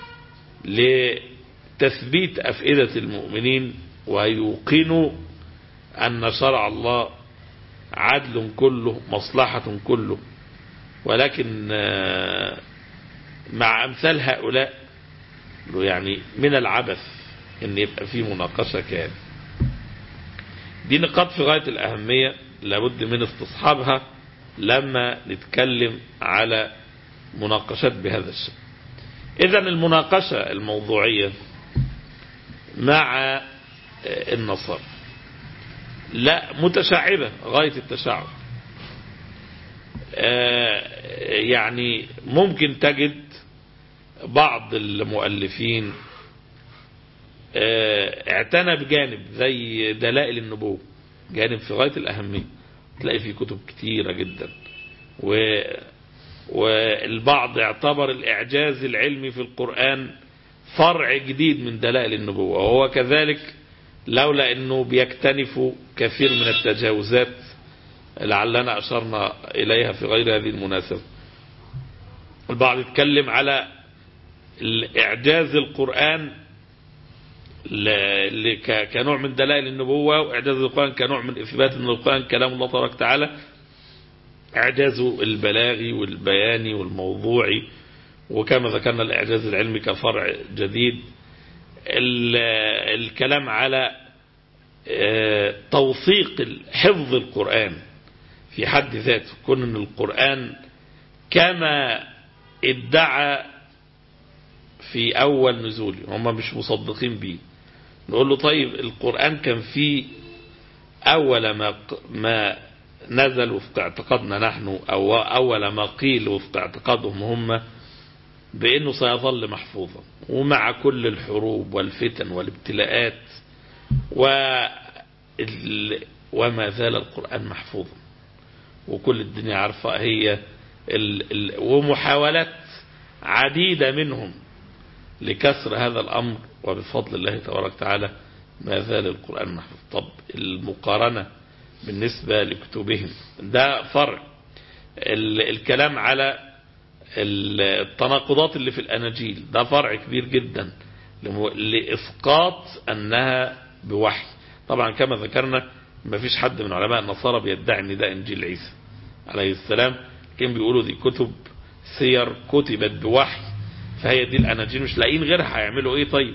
C: لتثبيت افئدة المؤمنين ويوقنوا ان شرع الله عدل كله مصلحة كله. ولكن مع امثال هؤلاء يعني من العبث ان يبقى في مناقشة كاملة. دي نقاط في غاية الأهمية لابد من استصحابها لما نتكلم على مناقشات بهذا الشيء. إذن المناقشة الموضوعية مع النصارى لا متشعبة غاية التشعب. يعني ممكن تجد بعض المؤلفين اعتنى بجانب زي دلائل النبوة، جانب في غاية الأهمية، تلاقي فيه كتب كتيرة جدا. والبعض اعتبر الإعجاز العلمي في القرآن فرع جديد من دلائل النبوة، وهو كذلك لولا أنه بيكتنفوا كثير من التجاوزات لعلنا أشرنا إليها في غير هذه المناسبة. البعض يتكلم على إعجاز القرآن كنوع من دلائل النبوة، وإعجاز القرآن كنوع من إثبات أن القرآن كلام الله تبارك وتعالى، إعجازه البلاغي والبياني والموضوعي، وكما ذكرنا الإعجاز العلمي كفرع جديد. الكلام على توثيق حفظ القرآن في حد ذاته، كون أن القرآن كما ادعى في أول نزوله هم مش مصدقين به. نقول له طيب القرآن كان فيه أول ما نزل وفق اعتقادنا نحن، أو أول ما قيل وفق اعتقادهم هم، بأنه سيظل محفوظا ومع كل الحروب والفتن والابتلاءات وما زال القرآن محفوظا، وكل الدنيا عارفة هي ومحاولات عديدة منهم لكسر هذا الأمر، وبفضل الله تبارك وتعالى ما زال القرآن محفوظ. طب المقارنة بالنسبة لكتبهم ده فرع. الكلام على التناقضات اللي في الأناجيل ده فرع كبير جدا لإسقاط أنها بوحي. طبعا كما ذكرنا ما فيش حد من علماء النصارى بيدعي ان ده إنجيل عيسى عليه السلام، كان بيقولوا دي كتب سير كتبت بوحي، فهي دي الأناجيل مش لاقين غيرها، هيعملوا ايه طيب؟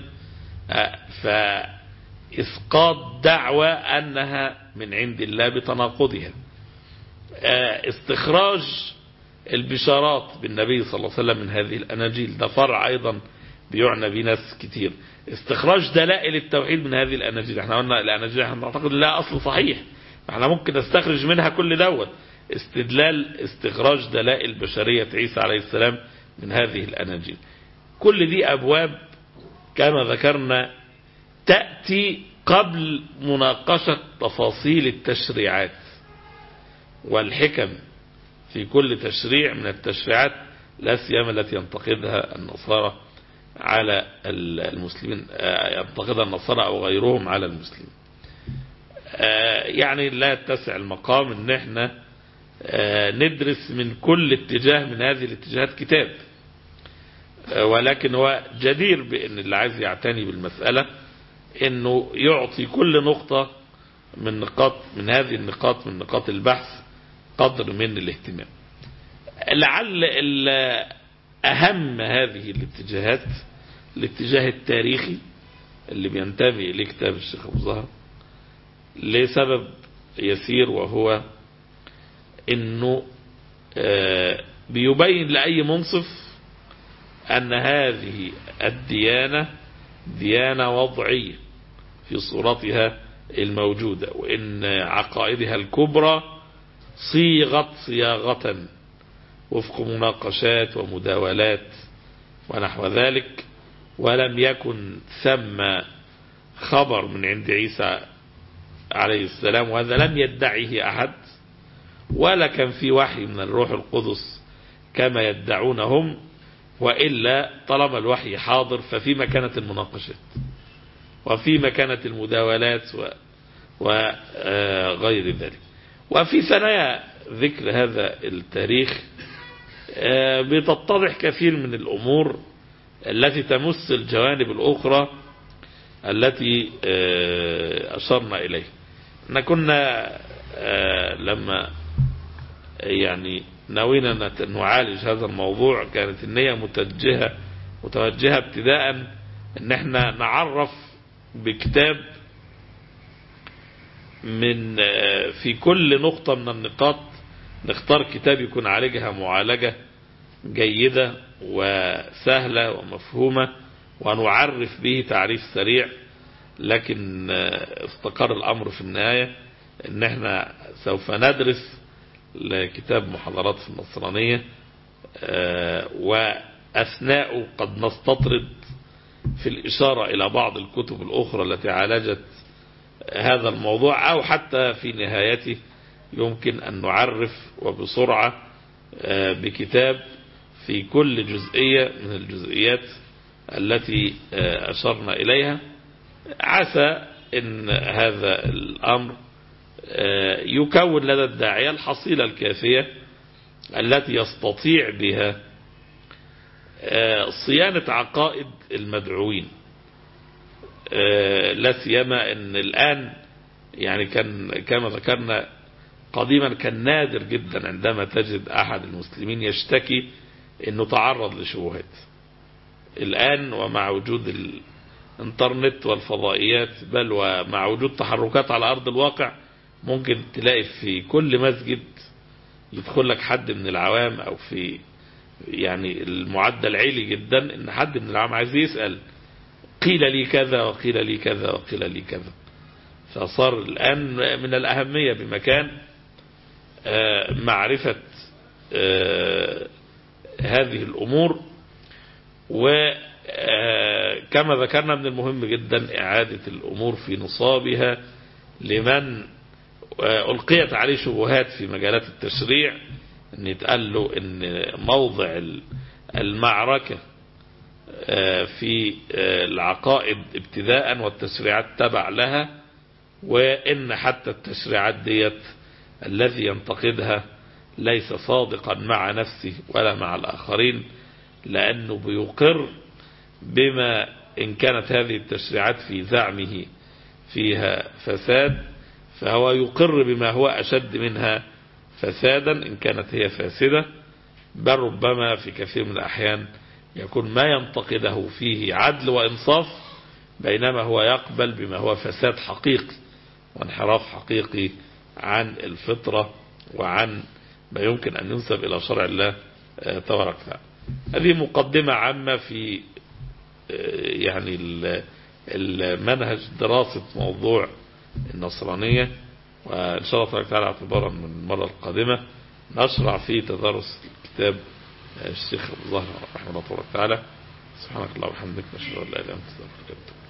C: فإسقاط دعوة أنها من عند الله بتناقضها. استخراج البشارات بالنبي صلى الله عليه وسلم من هذه الأناجيل ده فرع أيضا بيعنى بناس كتير. استخراج دلائل التوحيد من هذه الأناجيل، احنا قلنا الأناجيل احنا نعتقد لا أصل صحيح، احنا ممكن نستخرج منها كل دوت. استخراج دلائل بشرية عيسى عليه السلام من هذه الأناجيل. كل دي أبواب كما ذكرنا تأتي قبل مناقشة تفاصيل التشريعات والحكم في كل تشريع من التشريعات، لا سيما التي ينتقدها النصارى على المسلمين، ينتقدها النصارى أو غيرهم على المسلمين. يعني لا يتسع المقام ان احنا ندرس من كل اتجاه من هذه الاتجاهات كتاب، ولكن هو جدير بأن اللي عايز يعتني بالمسألة انه يعطي كل نقطة من هذه النقاط من نقاط البحث قدر من الاهتمام. لعل أهم هذه الاتجاهات الاتجاه التاريخي اللي بينتمي إليه كتاب الشيخ أبو زهر لسبب يسير، وهو انه بيبين لأي منصف أن هذه الديانة ديانة وضعية في صورتها الموجودة، وإن عقائدها الكبرى صيغت صياغة وفق مناقشات ومداولات ونحو ذلك، ولم يكن ثم خبر من عند عيسى عليه السلام، وهذا لم يدعيه أحد، ولا كان في وحي من الروح القدس كما يدعون هم، وإلا طالما الوحي حاضر ففيما كانت المناقشات وفيما كانت المداولات وغير ذلك. وفي ثنايا ذكر هذا التاريخ بتتضح كثير من الأمور التي تمس الجوانب الأخرى التي أشرنا إليه. كنا لما يعني نوينا نعالج هذا الموضوع كانت النية متوجهة ابتداء ان احنا نعرف بكتاب من في كل نقطة من النقاط نختار كتاب يكون عالجها معالجة جيدة وسهلة ومفهومة ونعرف به تعريف سريع. لكن استقر الأمر في النهاية ان احنا سوف ندرس لكتاب محاضرات في النصرانية، وأثناء قد نستطرد في الإشارة إلى بعض الكتب الأخرى التي عالجت هذا الموضوع، أو حتى في نهايته يمكن أن نعرف وبسرعة بكتاب في كل جزئية من الجزئيات التي أشرنا إليها، عسى أن هذا الأمر يكون لدى الداعية الحصيلة الكافية التي يستطيع بها صيانة عقائد المدعوين. لا سيما ان الآن يعني كما ذكرنا قديما كان نادر جدا عندما تجد أحد المسلمين يشتكي انه تعرض لشبهات. الآن ومع وجود الانترنت والفضائيات بل ومع وجود تحركات على أرض الواقع ممكن تلاقي في كل مسجد يدخل لك حد من العوام، او في يعني المعدل عالي جدا ان حد من العوام عايز يسأل قيل لي كذا وقيل لي كذا وقيل لي كذا. فصار الآن من الأهمية بمكان معرفة هذه الأمور، وكما ذكرنا من المهم جدا إعادة الأمور في نصابها لمن ألقيت عليه شبهات في مجالات التشريع، ان يتقال له ان موضع المعركة في العقائد ابتداء والتشريعات تبع لها، وان حتى التشريعات ديت الذي ينتقدها ليس صادقا مع نفسه ولا مع الآخرين، لأنه بيقر بما إن كانت هذه التشريعات في زعمه فيها فساد فهو يقر بما هو أشد منها فسادا إن كانت هي فاسدة، بل ربما في كثير من الأحيان يكون ما ينتقده فيه عدل وإنصاف، بينما هو يقبل بما هو فساد حقيقي وانحراف حقيقي عن الفطرة وعن ما يمكن أن ينسب إلى شرع الله تبارك وتعالى. هذه مقدمة عامة في يعني المنهج دراسة موضوع النصرانية، وإن شاء الله تعالى اعتبارا من المرة القادمة نشرع في تدرس كتاب الشيخ أبو زهر رحمه الله تعالى. سبحانك اللهم وبحمدك نشهد أن لا إله إلا أنت نستغفرك.